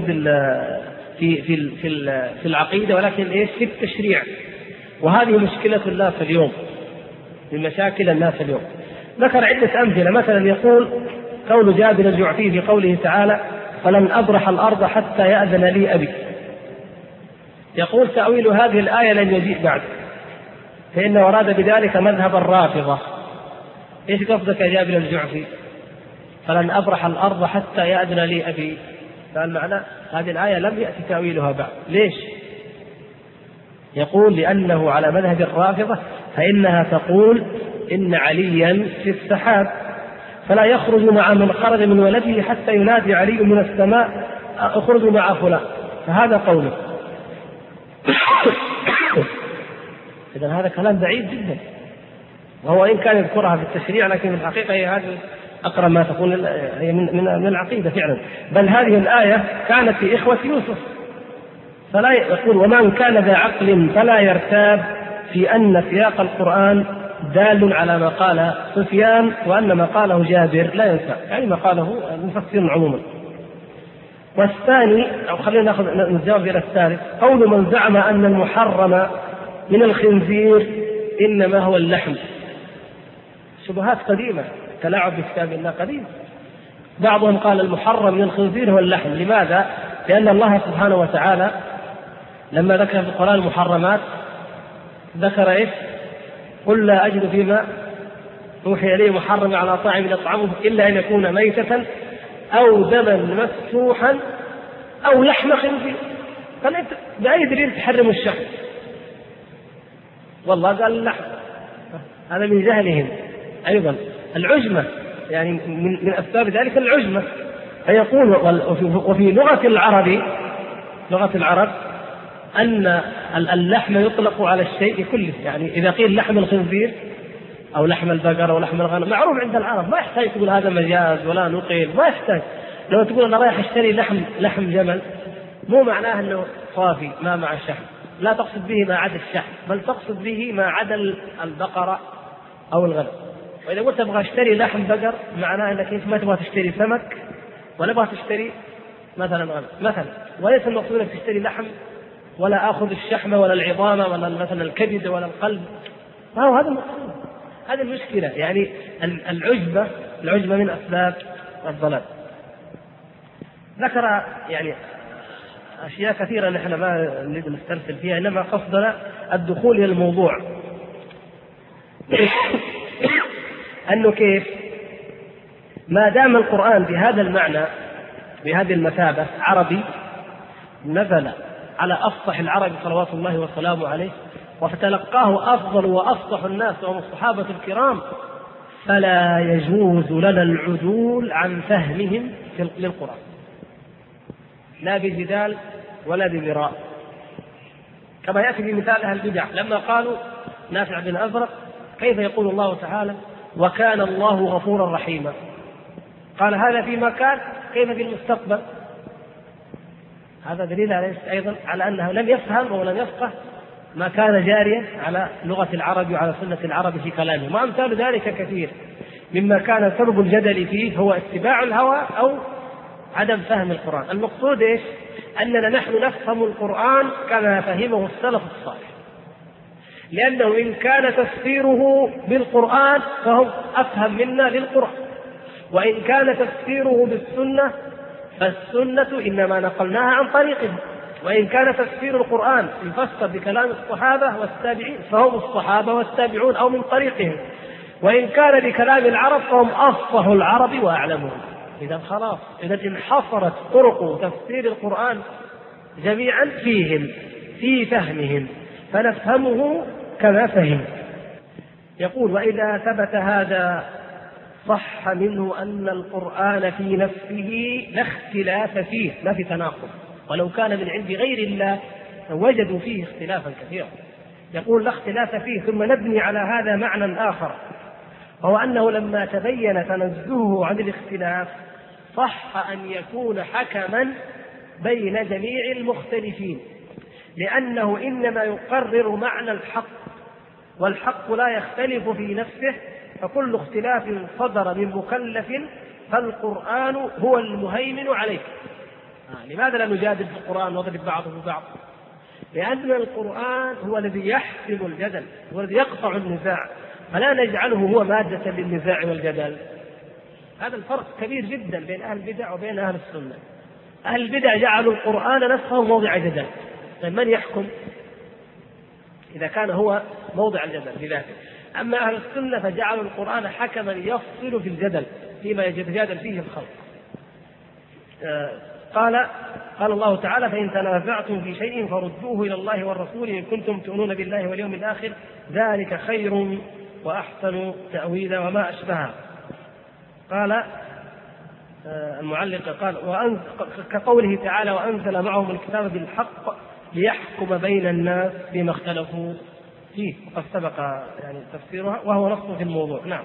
[SPEAKER 1] في العقيدة، ولكن إيش في التشريع. وهذه مشكلة الناس اليوم، من مشاكل الناس اليوم. ذكر عدة أمثلة. مثلا يقول قول جابر الجعفي في قوله تعالى: فلن أبرح الأرض حتى يأذن لي أبي. يقول: تأويل هذه الآية لن يجيء بعد، فإن أراد بذلك مذهب الرافضة. إيش قصدك يا جابر الجعفي؟ فلن أبرح الأرض حتى يأذن لي أبي. قال معنى هذه الآية لم يأتي تأويلها بعد. ليش؟ يقول: لأنه على مذهب الرافضة، فإنها تقول إن عليا في السحاب، فلا يخرج مع من خرج من ولده حتى ينادي علي من السماء: اخرجوا مع فلان. فهذا قوله. إذن هذا كلام بعيد جدا، وهو إن كان يذكرها في التشريع، لكن الحقيقة هي هذه أقرب ما تكون هي من العقيدة فعلا. بل هذه الآية كانت في إخوة يوسف. فلا يقول: ومن كان ذا عقل فلا يرتاب في أن سياق القرآن دال على ما قال سفيان، وأن ما قاله جابر لا ينسى، يعني ما قاله المفسرون عموما. والثاني، أو خلينا نجاوب إلى الثالث، قول من زعم أن المحرم من الخنزير إنما هو اللحم. شبهات قديمة، تلاعب بكتاب الله قديم. بعضهم قال المحرم من الخنزير هو اللحم. لماذا؟ لأن الله سبحانه وتعالى لما ذكر في القرآن المحرمات ذكر إيش؟ قل لا أجد فيما أوحي إليه محرم على طاعم يطعمه إلا أن يكون ميتة أو دما مسفوحا أو لحم خنزير. فأنت بأي دليل تحرم الشحم؟ والله قال اللحم. هذا من جهلهم. أيضا العجمة، يعني من أسباب ذلك العجمة. فيقول وفي لغة العرب أن اللحم يطلق على الشيء كله، يعني إذا قيل لحم الخنزير أو لحم البقر أو لحم الغنم معروف عند العرب، ما يحتاج تقول هذا مجاز ولا نقل، ما يحتاج. لو تقول أنا رايح أشتري لحم جمل، مو معناه أنه صافي ما مع الشحم، لا تقصد به ما عدا الشحم، بل تقصد به ما عدا البقرة أو الغنم. وإذا قلت أبغى أشتري لحم بقر معناه أنك أنت ما تبغى تشتري سمك ولا تبغى تشتري مثلا غنم مثلا، وليس المقصود أنك تشتري لحم ولا آخذ الشحم ولا العظام ولا مثلا الكبد ولا القلب، ما هو هذا المقصود. هذه المشكلة، يعني العجبة من أسباب الضلال. ذكر يعني أشياء كثيرة نحن ما نريد نسترسل فيها، إنما قصدنا الدخول إلى الموضوع. أنه كيف ما دام القرآن بهذا المعنى بهذه المثابة عربي، نزل على أفصح العرب صلوات الله وسلامه عليه، وفتلقاه أفضل وأفصح الناس وهم الصحابة الكرام، فلا يجوز لنا العدول عن فهمهم للقرآن، لا بجدال ولا بمراء، كما يأتي بمثال أهل البدع لما قالوا نافع بن أزرق كيف يقول الله تعالى وكان الله غفورا رحيما، قال هذا فيما كان، كيف في المستقبل؟ هذا دليل أيضا على أنه لم يفهم ولم يفقه ما كان جاريا على لغة العرب وعلى سنة العرب في كلامه. وأمثال ذلك كثير مما كان سبب الجدل فيه هو اتباع الهوى أو عدم فهم القرآن. المقصود إيش؟ أننا نحن نفهم القرآن كما فهمه السلف الصالح، لأنه إن كان تفسيره بالقرآن فهم أفهم منا للقرآن، وإن كان تفسيره بالسنة فالسنة إنما نقلناها عن طريقهم، وإن كان تفسير القرآن يفسر بكلام الصحابة والتابعين فهم الصحابة والتابعون أو من طريقهم، وإن كان بكلام العرب فهم أفصح العرب وأعلمهم. إذا خلاص، إذا انحصرت طرق تفسير القرآن جميعا فيهم في فهمهم، فنفهمه كما فهم. يقول وإذا ثبت هذا صح منه أن القرآن في نفسه لا اختلاف فيه، لا في تناقض، ولو كان من عند غير الله وجدوا فيه اختلافا كثيرا. يقول لا اختلاف فيه، ثم نبني على هذا معنى آخر، وهو أنه لما تبين تنزهه عن الاختلاف صح أن يكون حكما بين جميع المختلفين، لأنه إنما يقرر معنى الحق، والحق لا يختلف في نفسه، فكل اختلاف صدر من مكلف فالقرآن هو المهيمن عليه. لماذا لا نجادل في القرآن ونضرب بعضه ببعض؟ لأن القرآن هو الذي يحسم الجدل، هو الذي يقطع النزاع، فلا نجعله هو مادة للنزاع والجدل. هذا الفرق كبير جدا بين أهل البدع وبين أهل السنة. أهل البدع جعلوا القرآن نفسه موضع جدل، من يحكم إذا كان هو موضع الجدل بذاته؟ أما أهل السنة فجعلوا القرآن حكما يفصل في الجدل فيما يتجادل فيه الخلق. قال الله تعالى فإن تنازعتم في شيء فردوه إلى الله والرسول إن كنتم تؤمنون بالله واليوم الآخر ذلك خير وأحسن تأويلا وما أشبهه. قال المعلق قال كقوله تعالى وأنزل معهم الكتاب بالحق ليحكم بين الناس فيما اختلفوا فيه، وقد سبق يعني تفسيرها وهو نص في الموضوع. نعم.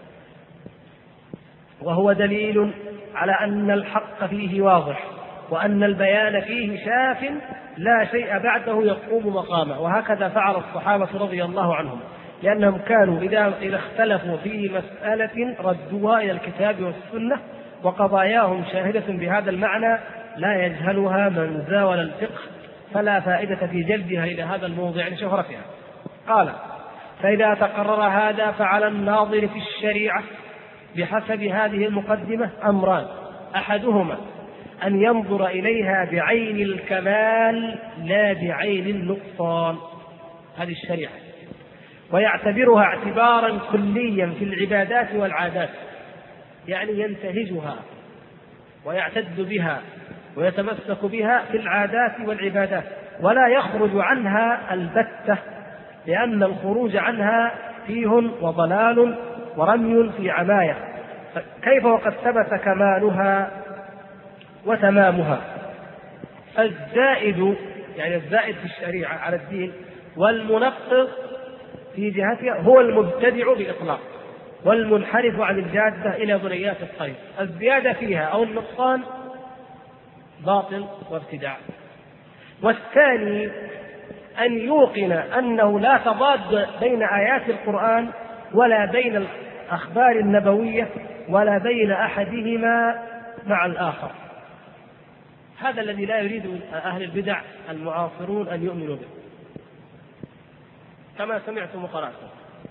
[SPEAKER 1] وهو دليل على أن الحق فيه واضح، وأن البيان فيه شاف لا شيء بعده يقوم مقامه، وهكذا فعل الصحابة رضي الله عنهم، لأنهم كانوا إذا اختلفوا في مسألة ردوها إلى الكتاب والسنة، وقضاياهم شاهدة بهذا المعنى لا يجهلها من زاول الفقه، فلا فائدة في جلبها إلى هذا الموضع لشهرتها. قال فإذا تقرر هذا فعلى الناظر في الشريعة بحسب هذه المقدمة أمران، أحدهما أن ينظر إليها بعين الكمال لا بعين النقصان، هذه الشريعة، ويعتبرها اعتبارا كليا في العبادات والعادات، يعني ينتهجها ويعتد بها ويتمسك بها في العادات والعبادات، ولا يخرج عنها البتة، لأن الخروج عنها فيه وضلال ورمي في عماية، كيف وقد ثبت كمالها وتمامها. الزائد يعني الزائد في الشريعة على الدين والمنقص في جهتها هو المبتدع بإطلاق، والمنحرف عن الجادة إلى بنيات الطريق. الزيادة فيها أو النقصان باطل وابتداع. والثاني أن يوقن أنه لا تضاد بين آيات القرآن ولا بين الأخبار النبوية ولا بين أحدهما مع الآخر. هذا الذي لا يريد أهل البدع المعاصرون أن يؤمنوا به. كما سمعتم وقرأتم: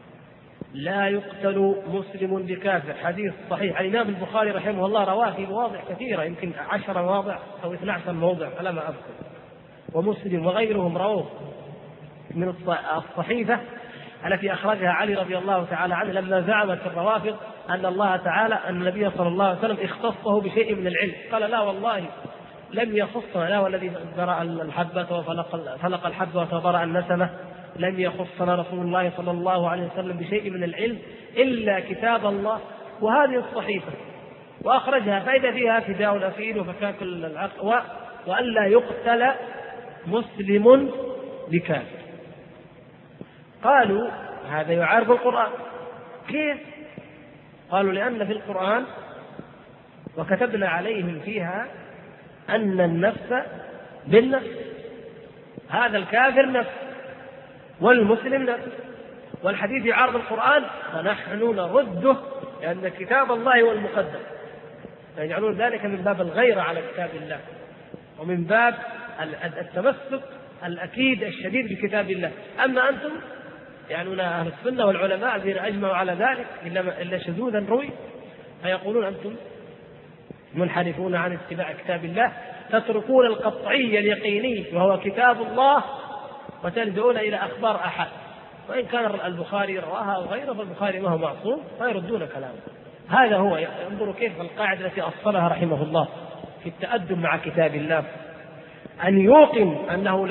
[SPEAKER 1] لا يقتل مسلم بكافر، حديث صحيح. الإمام البخاري رحمه الله رواه في مواضع كثيرة، يمكن 10 مواضع أو 12 موضع على ما أذكر، ومسلم وغيرهم رواه من الصحيفة التي أخرجها علي رضي الله تعالى عنه لما زعمت الروافض أن الله تعالى أن النبي صلى الله عليه وسلم اختصه بشيء من العلم. قال: لا والله لم يخصنا، لا والذي ذرأ الحبة وفلق الحبة وتبرأ النسمة، لم يخصنا رسول الله صلى الله عليه وسلم بشيء من العلم إلا كتاب الله وهذه الصحيفة، وأخرجها فإذا فيها فداء الأسير وفكاك العقل وألا يقتل مسلم بكافر. قالوا: هذا يعارض القرآن. كيف؟ قالوا: لأن في القرآن وكتبنا عليهم فيها أن النفس بالنفس، هذا الكافر نفس والمسلم نفس، والحديث يعارض القرآن فنحن نرده لأن كتاب الله هو المقدم. يجعلون ذلك من باب الغيرة على كتاب الله ومن باب التمسك الأكيد الشديد بكتاب الله. أما أنتم يعنون أهل السنة والعلماء الذين أجمعوا على ذلك إلا شذوذا روي، فيقولون أنتم منحرفون عن اتباع كتاب الله، تتركون القطعي اليقيني وهو كتاب الله وتلجؤون إلى أخبار أحد، وإن كان البخاري رواها أو غيره فالبخاري ما هو معصوم فيردون كلامه. هذا هو. انظروا كيف القاعدة التي أصلها رحمه الله في التأدب مع كتاب الله، أن يوقن أنه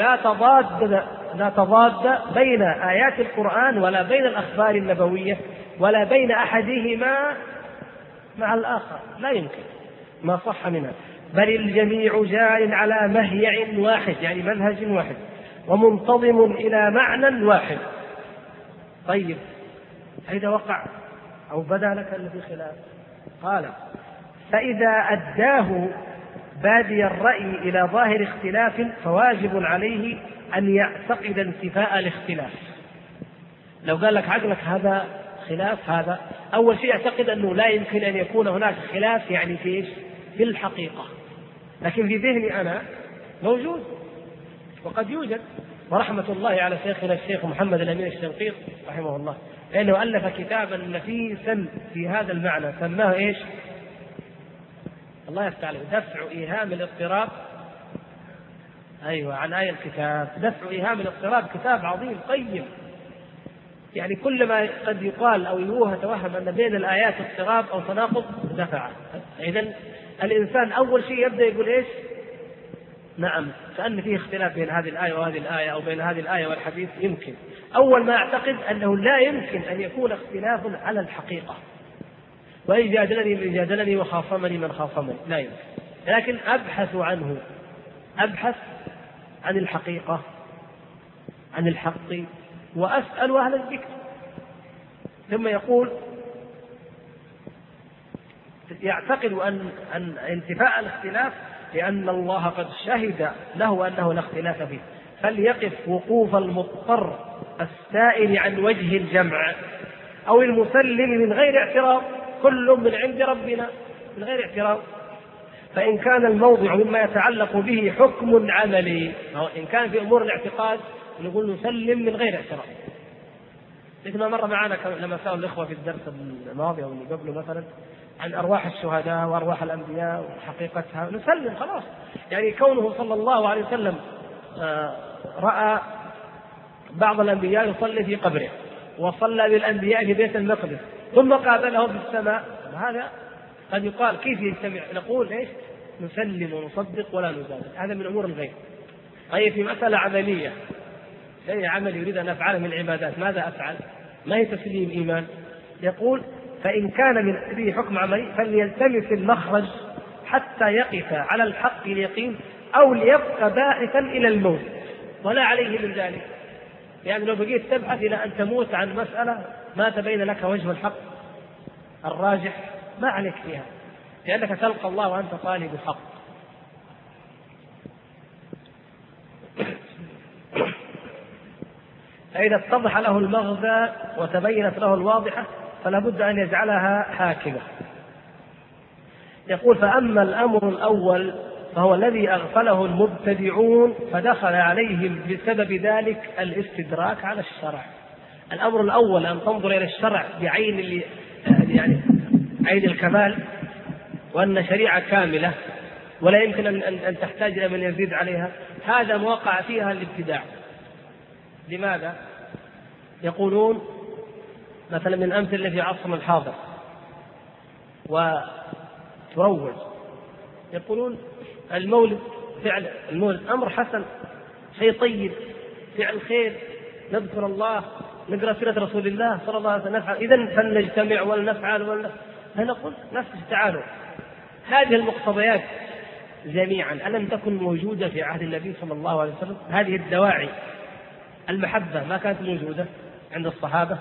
[SPEAKER 1] لا تضاد بين آيات القرآن ولا بين الأخبار النبوية ولا بين أحدهما مع الآخر، لا يمكن، ما صح منها، بل الجميع جار على مهيع واحد يعني منهج واحد ومنتظم إلى معنى واحد. طيب إذا وقع أو بدا لك أن في خلاف، قال: فإذا أداه بادي الرأي إلى ظاهر اختلاف فواجب عليه أن يعتقد انتفاء الاختلاف. لو قال لك عقلك هذا خلاف، هذا أول شيء يعتقد أنه لا يمكن أن يكون هناك خلاف يعني في إيش؟ في الحقيقة، لكن في ذهني أنا موجود وقد يوجد. ورحمة الله على شيخنا الشيخ محمد الأمين الشنقيطي رحمه الله، لأنه ألف كتابا نفيسا في هذا المعنى سماه إيش؟ الله يفتح عليه، دفع إيهام الاضطراب. أيوة، عن آية الكتاب، دفع إيهام الاضطراب، كتاب عظيم قيم. يعني كل ما قد يقال أو يتوهم أن بين الآيات اضطراب أو تناقض دفعه. إذن الإنسان أول شيء يبدأ يقول إيش؟ نعم، كأن فيه اختلاف بين هذه الآية وهذه الآية أو بين هذه الآية والحديث. يمكن أول ما أعتقد أنه لا يمكن أن يكون اختلاف على الحقيقة، وإن جادلني من جادلني وخاصمني من خاصمني، لا يمكن. لكن أبحث عنه، أبحث عن الحقيقة، عن الحق، وأسأل أهل الذكر. ثم يقول: يعتقد أن انتفاء الاختلاف لأن الله قد شهد له أنه لا اختلاف فيه، فليقف وقوف المضطر السائل عن وجه الجمع أو المسلم من غير اعتراض، كل من عند ربنا من غير اعتراض. فإن كان الموضع مما يتعلق به حكم عملي، أو إن كان في أمور الاعتقاد نقول نسلم من غير اعتراض، مثل ما مر معنا لما سألوا الإخوة في الدرس الماضي أو اللي قبله مثلا عن أرواح الشهداء وأرواح الأنبياء وحقيقتها، نسلم خلاص. يعني كونه صلى الله عليه وسلم رأى بعض الأنبياء يصلي في قبره وصلى بالأنبياء في بيت المقدس ثم قابلهم في السماء، هذا قد يقال كيف يجتمع؟ نقول إيش؟ نسلم ونصدق ولا نزال، هذا من أمور الغيب. أي في مسألة عملية، أي عمل يريد أن أفعله من العبادات، ماذا أفعل؟ ما هي تسليم إيمان. يقول: فإن كان من به حكم عملي فليلتمس المخرج حتى يقف على الحق اليقين أو ليبقى باحثا إلى الموت ولا عليه من ذلك. يعني لو بقيت تبحث إلى أن تموت عن مسألة ما تبين لك وجه الحق الراجح ما عليك فيها، لأنك تلقى الله وأنت طالب الحق. فإذا اتضح له المغزى وتبينت له الواضحة فلا بد أن يجعلها حاكمة. يقول: فأما الأمر الأول فهو الذي أغفله المبتدعون فدخل عليهم بسبب ذلك الاستدراك على الشرع. الأمر الأول أن تنظر إلى الشرع بعين عين الكمال، وأن شريعة كاملة ولا يمكن أن تحتاج إلى من يزيد عليها. هذا موقع فيها الابتداع. لماذا؟ يقولون مثلا من أمثلة في عصرنا الحاضر وتروج، يقولون المولد فعل المولد أمر حسن، شيء طيب، فعل خير، نذكر الله، نقرأ سيرة رسول الله صلى الله عليه وسلم، نفعل إذن فلنجتمع ولنفعل فنقول نفس تعالوا. هذه المقتضيات جميعا ألم تكن موجودة في عهد النبي صلى الله عليه وسلم؟ هذه الدواعي، المحبة ما كانت موجودة عند الصحابة،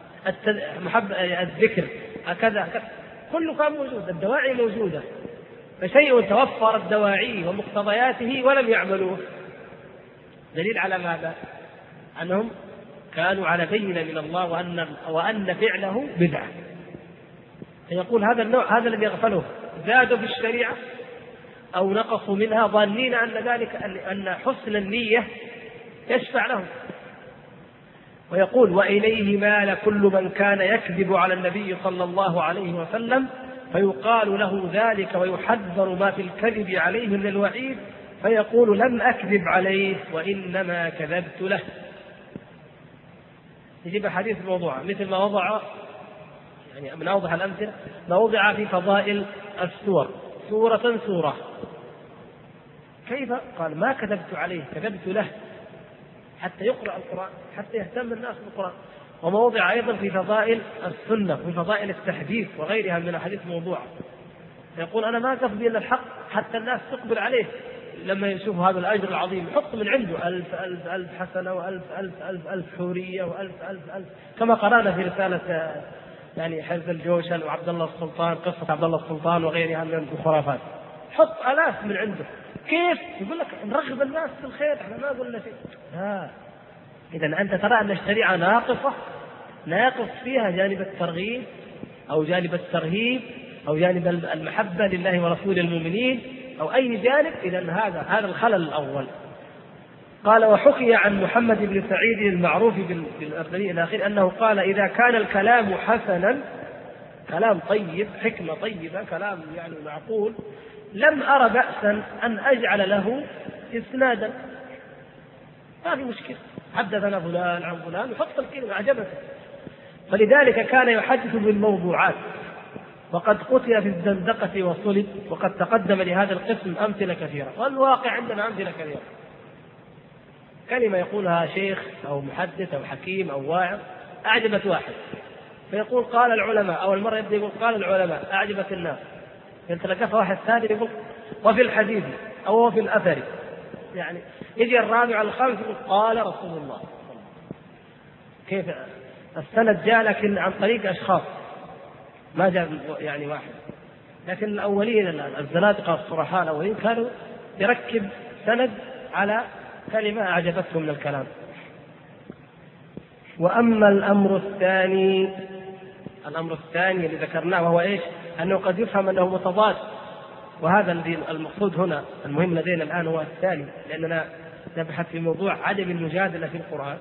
[SPEAKER 1] الذكر كذا كله كان موجود، الدواعي موجودة. فشيء توفر الدواعي ومقتضياته ولم يعملوه، دليل على ماذا؟ أنهم كانوا على بينة من الله وأن فعله بدعة. فيقول هذا النوع، هذا الذي يغفله، زادوا في الشريعة أو نقصوا منها ظانين أن حسن النية يشفع لهم. ويقول: وإليه مال كل من كان يكذب على النبي صلى الله عليه وسلم فيقال له ذلك ويحذر ما في الكذب عليه من الوعيد، فيقول: لم أكذب عليه وإنما كذبت له. يجيب حديث موضوع مثل ما وضع، يعني من أوضح الأمثلة ما وضع في فضائل السور، سورة كيف؟ قال: ما كذبت عليه، كذبت له حتى يقرأ القرآن، حتى يهتم الناس بالقرآن. وموضع أيضا في فضائل السنة وفي فضائل التحديث وغيرها من الحديث موضوعة، يقول: أنا ما قصدي إلا الحق حتى الناس تقبل عليه، لما يشوفوا هذا الأجر العظيم يحط من عنده 1000 حسنة و1000 حورية و1000 كما قرأنا في رسالة يعني حفظ الجوشن وعبد الله السلطان، قصة عبد الله السلطان وغيرها من الخرافات، حط 1000 من عنده. كيف؟ يقول لك نرغب الناس في الخير، احنا ما قلنا شيء. إذا أنت ترى أن الشريعة ناقصة، ناقص فيها جانب الترغيب أو جانب الترهيب أو جانب المحبة لله ورسول المؤمنين أو أي جانب. إذا هذا الخلل الأول. قال: وحكي عن محمد بن سعيد المعروف بالأردني إلى آخره أنه قال: إذا كان الكلام حسنا، كلام طيب، حكمة طيبة، كلام يعني معقول، لم أرى بأسا أن أجعل له إسنادا، ما في مشكلة، حدثنا فلان عن فلان، يحط الكلمة أعجبته. فلذلك كان يحدث بالموضوعات، وقد قتل في الزندقة وصلب، وقد تقدم لهذا القسم أمثلة كثيرة، والواقع عندنا أمثلة كثيرة. كلمة يقولها شيخ أو محدث أو حكيم أو واعظ أعجبت واحد، فيقول قال العلماء، أو المرة يبدأ يقول قال العلماء، أعجبت الناس، يتلقف واحد ثاني يقول وفي الحديث أو في الأثر، يعني يجي الرابع على الخامس يقول قال رسول الله. كيف السند جاء لكن عن طريق أشخاص، ما جاء يعني واحد. لكن الأولين الزنادقة الصرحاء الأولين كانوا يركب سند على كلمة أعجبتهم من الكلام. وأما الأمر الثاني الذي ذكرناه وهو إيش؟ أنه قد يفهم أنه متضاد، وهذا الذي المقصود هنا المهم لدينا الآن هو الثاني، لأننا نبحث في موضوع عدم المجادلة في القرآن.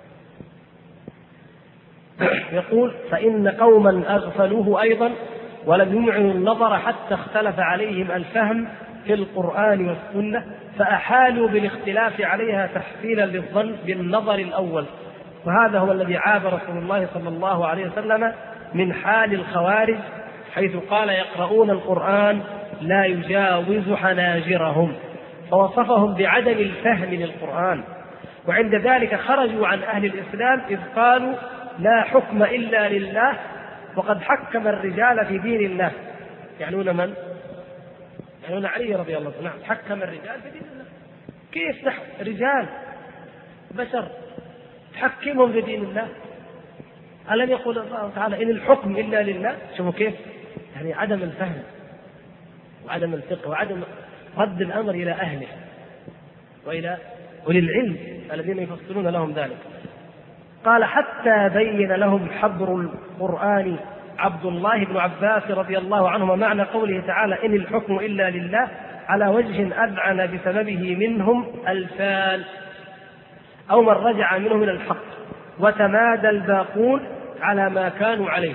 [SPEAKER 1] يقول: فإن قوما أغفلوه أيضا ولم يمعنوا النظر حتى اختلف عليهم الفهم في القرآن والسنة، فأحالوا بالاختلاف عليها تحصيلا للظن بالنظر الأول. وهذا هو الذي عاب رسول الله صلى الله عليه وسلم من حال الخوارج، حيث قال: يقرؤون القرآن لا يجاوز حناجرهم، فوصفهم بعدم الفهم للقرآن. وعند ذلك خرجوا عن أهل الإسلام إذ قالوا: لا حكم إلا لله وقد حكم الرجال في دين الله. يعنون من؟ يعني علي رضي الله عنه نعم حكم الرجال في دين الله. كيف رجال بشر تحكمهم في دين الله؟ ألم يقول الله تعالى إن الحكم إلا لله؟ شوفوا كيف يعني عدم الفهم وعدم الفقه وعدم رد الأمر إلى أهله وإلى أولي العلم الذين يفصلون لهم ذلك. قال حتى بين لهم حبر القرآن عبد الله بن عباس رضي الله عنهما معنى قوله تعالى إن الحكم إلا لله على وجه أذعن بسببه منهم الفال أو من رجع منهم إلى الحق، وتمادى الباقون على ما كانوا عليه،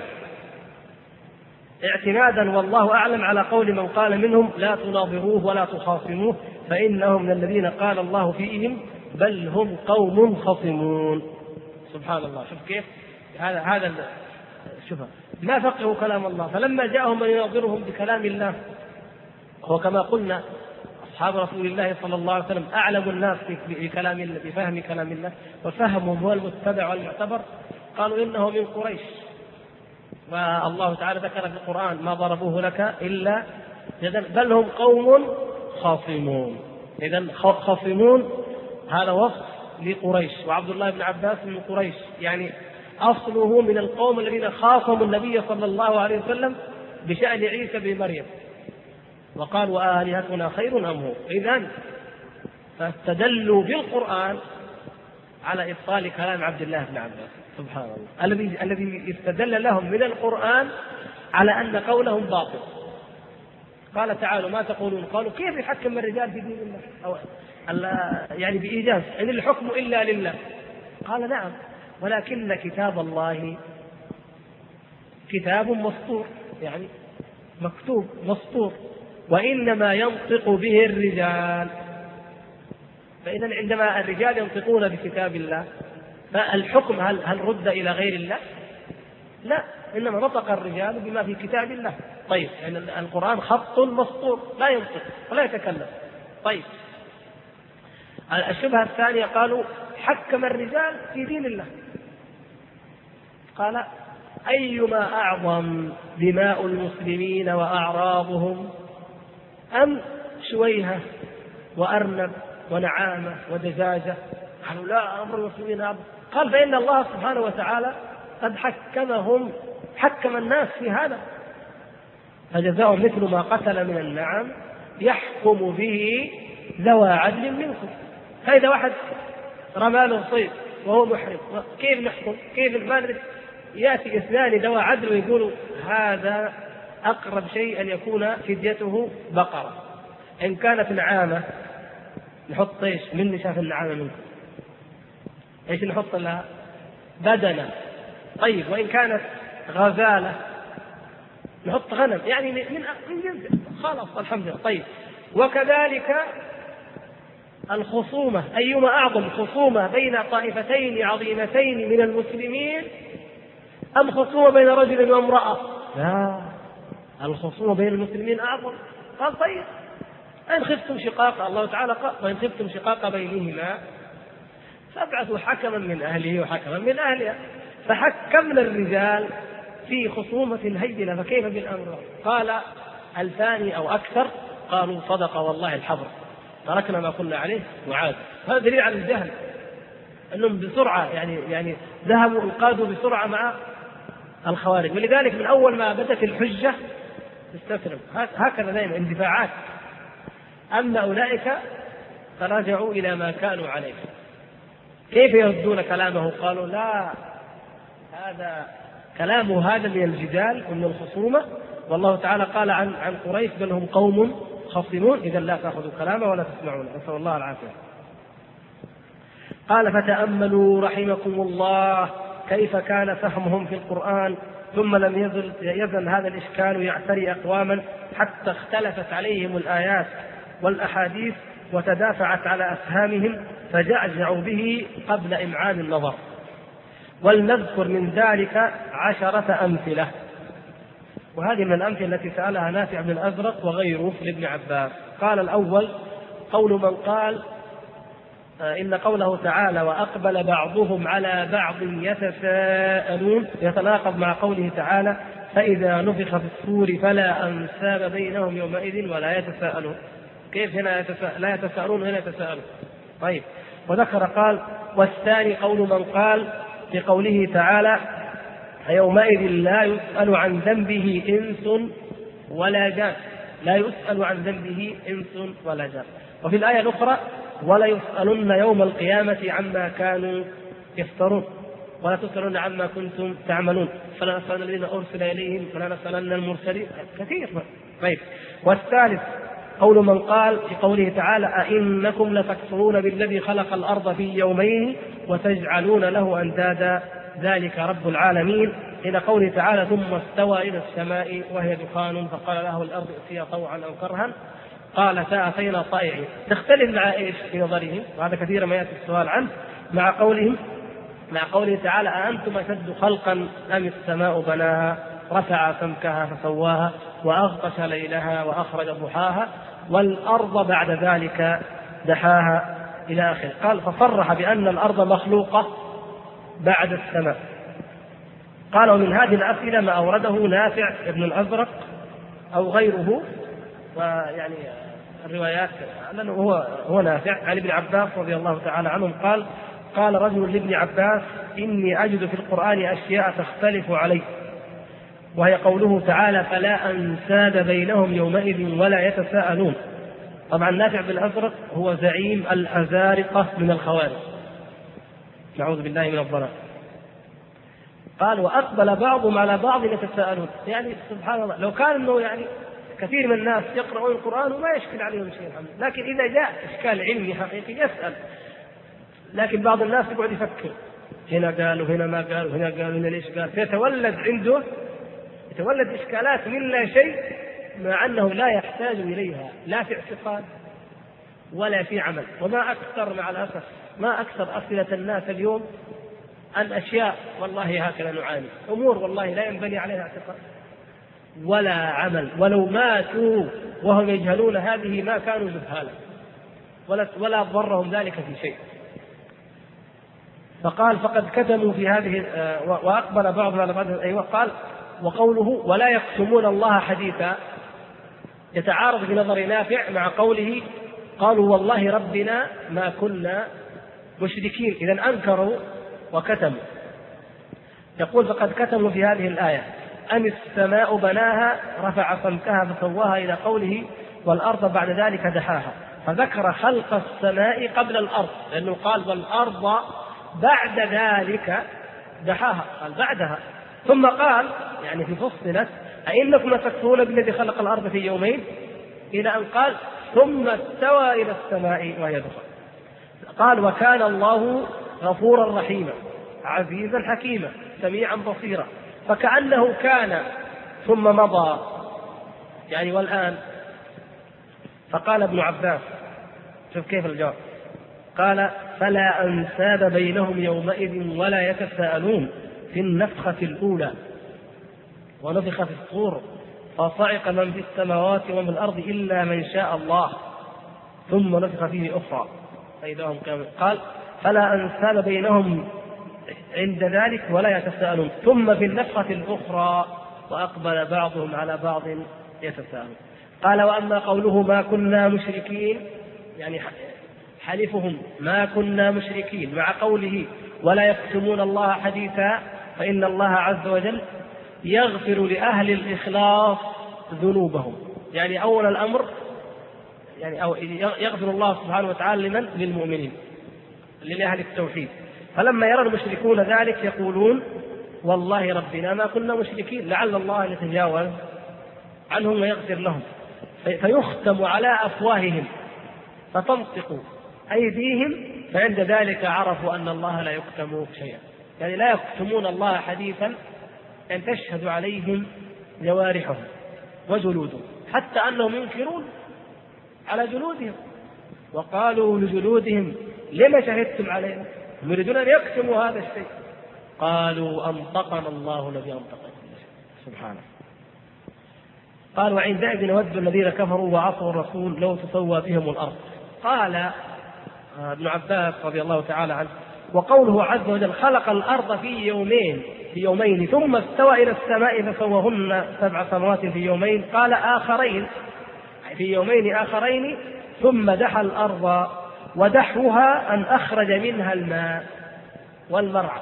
[SPEAKER 1] اعتمادا والله أعلم على قول من قال منهم لا تناظروه ولا تخاصموه فإنهم من الذين قال الله فيهم بل هم قوم خصمون. سبحان الله. شوف كيف هذا شوف ما فقهوا كلام الله، فلما جاءهم من يناظرهم بكلام الله، هو كما قلنا أصحاب رسول الله صلى الله عليه وسلم أعلم الناس بكلام الله بفهم كلام الله، وفهمهم هو المتبع والمعتبر. قالوا إنه من قريش، والله تعالى ذكر في القرآن ما ضربوه لك إلا بل هم قوم خاصمون. إذن خاصمون هذا وصف لقريش، وعبد الله بن عباس من قريش، يعني أصله من القوم الذين خاصموا النبي صلى الله عليه وسلم بشأن عيسى بن مريم وقالوا وآلهتنا خير أم هو. إذن فاستدلوا بالقرآن على إبطال كلام عبد الله بن عباس. سبحان الله. الذي استدل لهم من القرآن على أن قولهم باطل. قال تعالوا ما تقولون؟ قالوا كيف يحكم الرجال في دين الله؟ أو يعني بإيجاز إن الحكم إلا لله. قال نعم، ولكن كتاب الله كتاب مسطور، يعني مكتوب مسطور، وإنما ينطق به الرجال. فإذا عندما الرجال ينطقون بكتاب الله فالحكم هل رد إلى غير الله؟ لا، إنما نطق الرجال بما في كتاب الله. طيب يعني القرآن خط مسطور لا ينطق ولا يتكلم. طيب الشبهة الثانية قالوا حكم الرجال في دين الله. قال أيما أعظم دماء المسلمين وأعراضهم أم شويهة وأرنب ونعامة ودجاجة؟ قالوا لا، أمر المسلمين أعظم. قال فإن الله سبحانه وتعالى قد حكم الناس في هذا، فجزاء مثل ما قتل من النعم يحكم به ذوى عدل منكم. فإذا واحد رمى له صيد وهو محرم كيف نحكم؟ كيف ما ندري؟ يأتي اثنان ذوى عدل ويقولوا هذا أقرب شيء أن يكون فديته بقرة. إن كانت نعامة نحط ايش؟ من شاف النعامة منكم ايش نحط لها؟ بدنة. طيب وإن كانت غزالة نحط غنم، يعني من جنس خلاص الحمد لله. طيب وكذلك الخصومة، أيما أعظم خصومة بين طائفتين عظيمتين من المسلمين أم خصومة بين رجل وامرأة؟ لا، الخصومة بين المسلمين أعظم. قال طيب إن خفتم شقاق، الله تعالى قال وإن خفتم شقاق بينهما فابعثوا حكما من أهله وحكما من أهلها. فحكمنا الرجال في خصومة هينة، فكيف بالأمر؟ قال الثاني أو أكثر قالوا صدق والله الحبر، تركنا ما كنا عليه وعاد. هذا دليل على الجهل، أنهم بسرعة يعني ذهبوا انقادوا بسرعة مع الخوارج. ولذلك من أول ما بدت الحجة استسلم، هكذا دائما اندفاعات. أما أولئك فرجعوا إلى ما كانوا عليه. كيف يردون كلامه؟ قالوا لا، هذا كلامه هذا من الجدال ومن الخصومة، والله تعالى قال عن قريش بل هم قوم خصمون، إذا لا تأخذوا كلامه ولا تسمعون، نسأل الله العافية. قال فتأملوا رحمكم الله كيف كان فهمهم في القرآن، ثم لم يزل هذا الإشكال يعتري أقواما حتى اختلفت عليهم الآيات والأحاديث وتدافعت على أفهامهم فجعجعوا به قبل إمعان النظر. ولنذكر من ذلك 10 أمثلة، وهذه من الأمثلة التي سألها نافع بن الأزرق وغيره لابن عباس. قال الأول قول من قال إن قوله تعالى وأقبل بعضهم على بعض يتساءلون يتناقض مع قوله تعالى فإذا نفخ في الصور فلا أنساب بينهم يومئذ ولا يتساءلون. كيف هنا لا يتساءلون وهنا يتساءلون؟ طيب. وذكر قال والثاني قول من قال في قوله تعالى يومئذ لا يسأل عن ذنبه إنس ولا جان، لا يسأل عن ذنبه إنس ولا جان. وفي الآية الأخرى ولا يسألن يوم القيامة عما كانوا يفترون ولا تسألن عما كنتم تعملون فلا نسألن الذين أرسل إليهم فلا نسألن المرسلين. كثير. طيب. والثالث قول من قال في قوله تعالى أئنكم لتكفرون بالذي خلق الأرض في يومين وتجعلون له أندادا ذلك رب العالمين إلى قوله تعالى ثم استوى إلى السماء وهي دخان فقال له الأرض ائتيا طوعا أو كرها قالتا أتينا طائعين. تختلف مع إيش في نظرهم، وهذا كثيرا ما يأتي السؤال عنه، مع قوله تعالى أأنتم أشد خلقا أم السماء بناها رفع سمكها فسواها وأغطش ليلها وأخرج ضحاها والأرض بعد ذلك دحاها إلى آخره. قال فصرح بأن الأرض مخلوقة بعد السماء. قال ومن هذه الأسئلة ما أورده نافع ابن الأزرق أو غيره، ويعني الروايات لأنه هو نافع عن ابن عباس رضي الله تعالى عنهم قال رجل لابن عباس إني أجد في القرآن أشياء تختلف عليه، وهي قوله تعالى فلا أنساب بينهم يومئذ ولا يتساءلون. طبعا نافع بن الأزرق هو زعيم الأزارقة من الخوارج، نعوذ بالله من الضلال. قال وأقبل بعضهم على بعض يتساءلون، يعني سبحان الله لو كان انه يعني كثير من الناس يقرؤون القرآن وما يشكل عليهم شيء الحمد، لكن إذا جاء إشكال علمي حقيقي يسأل. لكن بعض الناس يقعد يفكر هنا قال وهنا ما قال وهنا قال وهنا ليش قال، فيتولد عنده إشكالات من لا شيء، مع أنه لا يحتاج إليها لا في اعتقاد ولا في عمل. وما أكثر مع الأسف ما أكثر أسئلة الناس اليوم عن أشياء والله هكذا نعاني، أمور والله لا ينبني عليها اعتقاد ولا عمل، ولو ماتوا وهم يجهلون هذه ما كانوا جهالا ولا ضرهم ذلك في شيء. فقال فقد كتموا في هذه وأقبل بعضهم على بعض. أيوة. قال وقوله ولا يكتمون الله حديثا يتعارض في نظر نافع مع قوله قالوا والله ربنا ما كنا مشركين، إذن أنكروا وكتموا. يقول فقد كتموا في هذه الآية أم السماء بناها رفع سمكها فسواها إلى قوله والأرض بعد ذلك دحاها، فذكر خلق السماء قبل الأرض لأنه قال والأرض بعد ذلك دحاها، قال بعدها، ثم قال يعني في فصلت أئنكم لتكفرون بالذي خلق الأرض في يومين إلى أن قال ثم استوى إلى السماء وهي دخان. قال وكان الله غفورا رحيما عزيزا حكيما سميعا بصيرا، فكأنه كان ثم مضى يعني والآن. فقال ابن عباس شوف كيف الجواب، قال فلا أنساب بينهم يومئذ ولا يتساءلون في النفخة الأولى ونفخ في الصور فصعق من في السماوات ومن الأرض إلا من شاء الله ثم نفخ فيه أخرى فإذا هم كامل. قال فلا أنساب بينهم عند ذلك ولا يتساءلون ثم في النفخة الأخرى وأقبل بعضهم على بعض يتساءلون. قال وأما قوله ما كنا مشركين يعني حلفهم ما كنا مشركين مع قوله ولا يكتمون الله حديثا فإن الله عز وجل يغفر لأهل الإخلاص ذنوبهم، يعني أول الأمر يعني أو يغفر الله سبحانه وتعالى لمن؟ للمؤمنين لأهل التوحيد. فلما يرى المشركون ذلك يقولون والله ربنا ما كنا مشركين لعل الله يتجاوز عنهم ويغفر لهم، فيختم على أفواههم فتنطق أيديهم، فعند ذلك عرفوا أن الله لا يكتم شيئا، يعني لا يكتمون الله حديثا أن تشهد عليهم جوارحهم وجلودهم، حتى أنهم ينكرون على جلودهم وقالوا لجلودهم لما شهدتم علينا، يريدون أن يكتموا هذا الشيء. قالوا أنطقنا الله الذي أنطق كل شيء سبحانه. قال وعندئذ نود الذين كفروا وعصوا الرسول لو تسوى بهم الأرض. قال ابن عباس رضي الله تعالى عنه. وقوله عز وجل خلق الأرض في يومين ثم استوى إلى السماء فسوهن 7 سماوات في يومين، قال آخرين في يومين آخرين، ثم دحى الأرض ودحوها أن أخرج منها الماء والمرعى.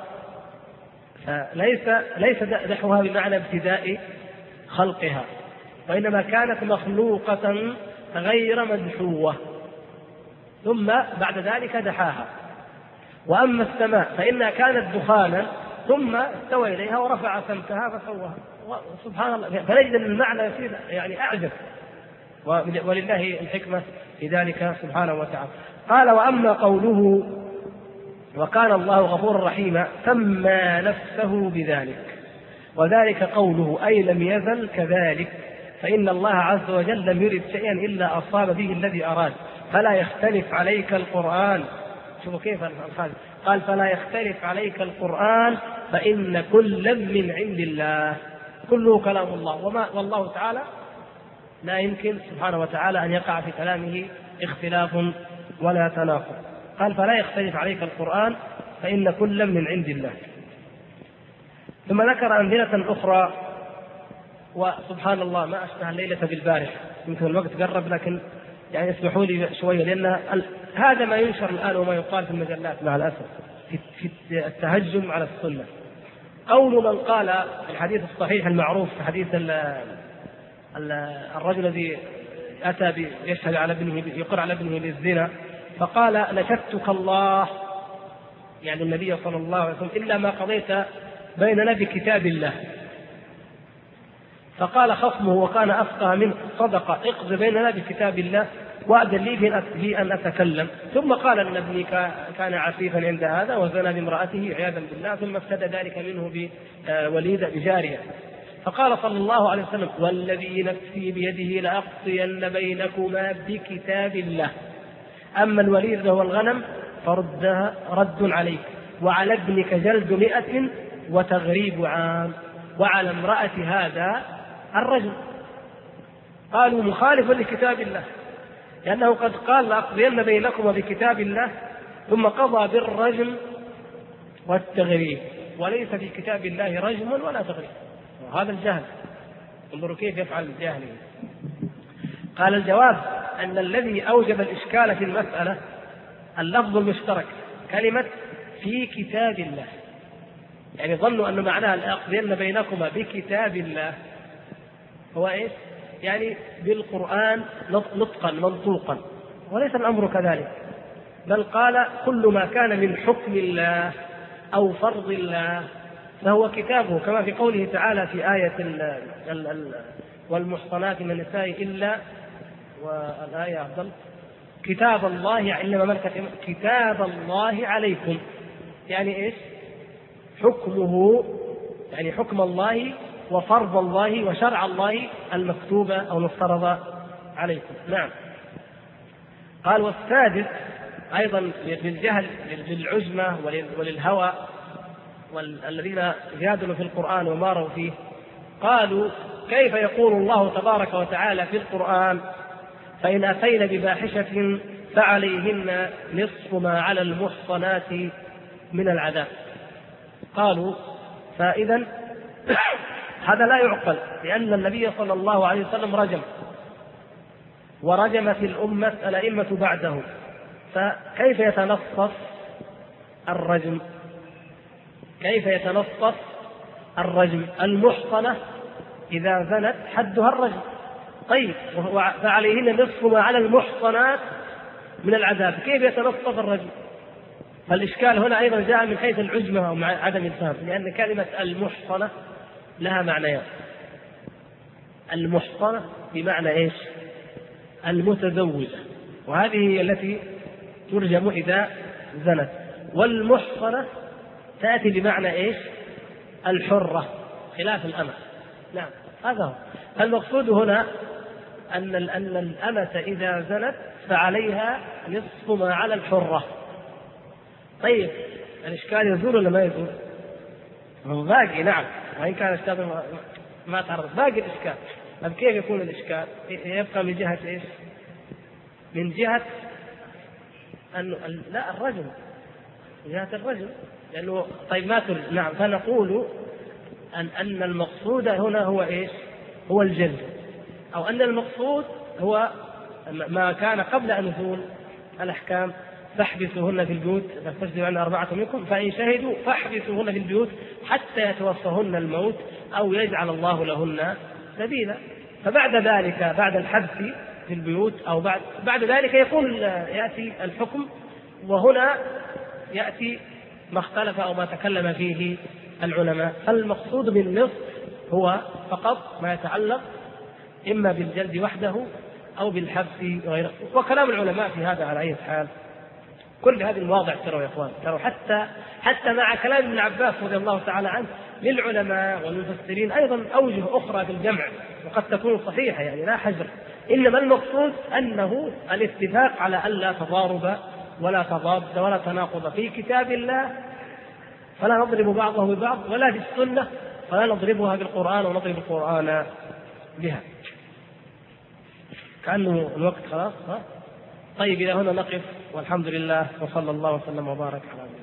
[SPEAKER 1] فليس دحوها بمعنى ابتداء خلقها، وإنما كانت مخلوقة غير مدحوة ثم بعد ذلك دحاها. وأما السماء فإنها كانت دخانا ثم استوى إليها ورفع سمكها فسواها. سبحان الله، فنجد أن المعنى يصير يعني أعجب، ولله الحكمة في ذلك سبحانه وتعالى. قال وأما قوله وكان الله غفورا رحيما سمى نفسه بذلك، وذلك قوله أي لم يزل كذلك، فإن الله عز وجل لم يرد شيئا إلا أصاب به الذي أراد، فلا يختلف عليك القرآن. شوفوا كيف الخالد قال فلا يختلف عليك القرآن فإن كلا من عند الله، كله كلام الله، والله تعالى لا يمكن سبحانه وتعالى أن يقع في كلامه اختلاف ولا تناقض. قال فلا يختلف عليك القرآن فإن كلا من عند الله. ثم ذكر أمثلة أخرى، وسبحان الله ما أشبه الليلة بالبارحة، يمكن الوقت قرب لكن يعني اسمحوا لي شوية، لأن هذا ما ينشر الآن وما يقال في المجلات مع الأسف في التهجم على السنة. قول من قال الحديث الصحيح المعروف، حديث الرجل الذي أتى يشهد على ابنه يقر على ابنه بالزنا، فقال نشدتك الله، يعني النبي صلى الله عليه وسلم، إلا ما قضيت بيننا بكتاب الله. فقال خصمه وكان أفقه منه صدق، اقض بيننا بكتاب الله وأذن لي أن أتكلم. ثم قال أن ابني كان عفيفا عند هذا وزنى بامرأته عياذا بالله، ثم افتدى ذلك منه بوليد بجارية. فقال صلى الله عليه وسلم والذي نفسي بيده لأقضين بينكما بكتاب الله، أما الوليد وهو الغنم فردها رد عليك، وعلى ابنك جلد 100 وتغريب عام، وعلى امرأة هذا الرجل. قالوا مخالف لكتاب الله، لأنه قد قال لأقضين بينكما بكتاب الله ثم قضى بالرجم والتغريب، وليس في كتاب الله رجم ولا تغريب. وهذا الجهل، انظروا كيف يفعل الجاهل. قال الجواب أن الذي أوجب الإشكال في المسألة اللفظ المشترك كلمة في كتاب الله، يعني ظنوا أن معناها لأقضين بينكما بكتاب الله هو إيش؟ يعني بالقرآن نطقا منطوقا، وليس الأمر كذلك، بل قال كل ما كان من حكم الله أو فرض الله فهو كتابه، كما في قوله تعالى في آية والمحصنات من النساء إلا، والآية أفضل كتاب الله إنما ملكت كتاب الله عليكم، يعني إيش؟ حكمه، يعني حكم الله وفرض الله وشرع الله المكتوبة أو المفترضة عليكم. نعم. قال والسادس أيضا للجهل للعجمة وللهوى والذين جادلوا في القرآن وماروا فيه، قالوا كيف يقول الله تبارك وتعالى في القرآن فإن أتين بفاحشة فعليهن نصف ما على المحصنات من العذاب. قالوا فإذا هذا لا يعقل، لأن النبي صلى الله عليه وسلم رجم ورجمت الأئمة بعده، فكيف يتنصص الرجم؟ كيف يتنصص الرجم؟ المحصنة إذا زنت حدها الرجم، طيب فعليهن نصف ما على المحصنات من العذاب، كيف يتنصص الرجم؟ فالإشكال هنا أيضا جاء من حيث العجمة ومع عدم الفهم، لأن كلمة المحصنة لها معنيان. المحصنة بمعنى إيش؟ المتزوجة، وهذه هي التي ترجم إذا زنت، والمحصنة تأتي بمعنى إيش؟ الحرة خلاف الأمة. نعم هذا هو المقصود هنا، أن الأمة إذا زنت فعليها نصف ما على الحرة. طيب الإشكال يزول ولا ما يزول؟ باقي نعم، وإن كان الأستاذ ما تعرض باقي الإشكال. طيب كيف يكون الإشكال؟ يبقى من جهة إيش؟ من جهة أنه لا الرجل من جهة الرجل، لأنه طيب ما نعم، فنقول أن المقصود هنا هو إيش؟ هو الجلد، أو أن المقصود هو ما كان قبل أن نزول الأحكام، فاحبسوهن في البيوت فاستجدوا عن 4 منكم فإن شهدوا فاحبسوهن في البيوت حتى يتوفهن الموت أو يجعل الله لهن سبيلا. فبعد ذلك بعد الحبس في البيوت أو بعد ذلك يأتي الحكم، وهنا يأتي ما اختلف أو ما تكلم فيه العلماء. المقصود بالنصف هو فقط ما يتعلق إما بالجلد وحده أو بالحبس وغيره. وكلام العلماء في هذا على أي حال كل هذه المواضع تروا يا إخوان، تروا حتى مع كلام ابن عباس رضي الله تعالى عنه للعلماء والمفسرين أيضا أوجه أخرى في الجمع وقد تكون صحيحة، يعني لا حجر، إنما المقصود أنه الاتفاق على أن لا تضارب ولا تضاد ولا تناقض في كتاب الله فلا نضرب بعضه ببعض، ولا في السنة فلا نضربها بالقرآن ونضرب القرآن بها. كأنه الوقت خلاص. طيب إلى هنا نقف، والحمد لله، وصلى الله وسلم وبارك على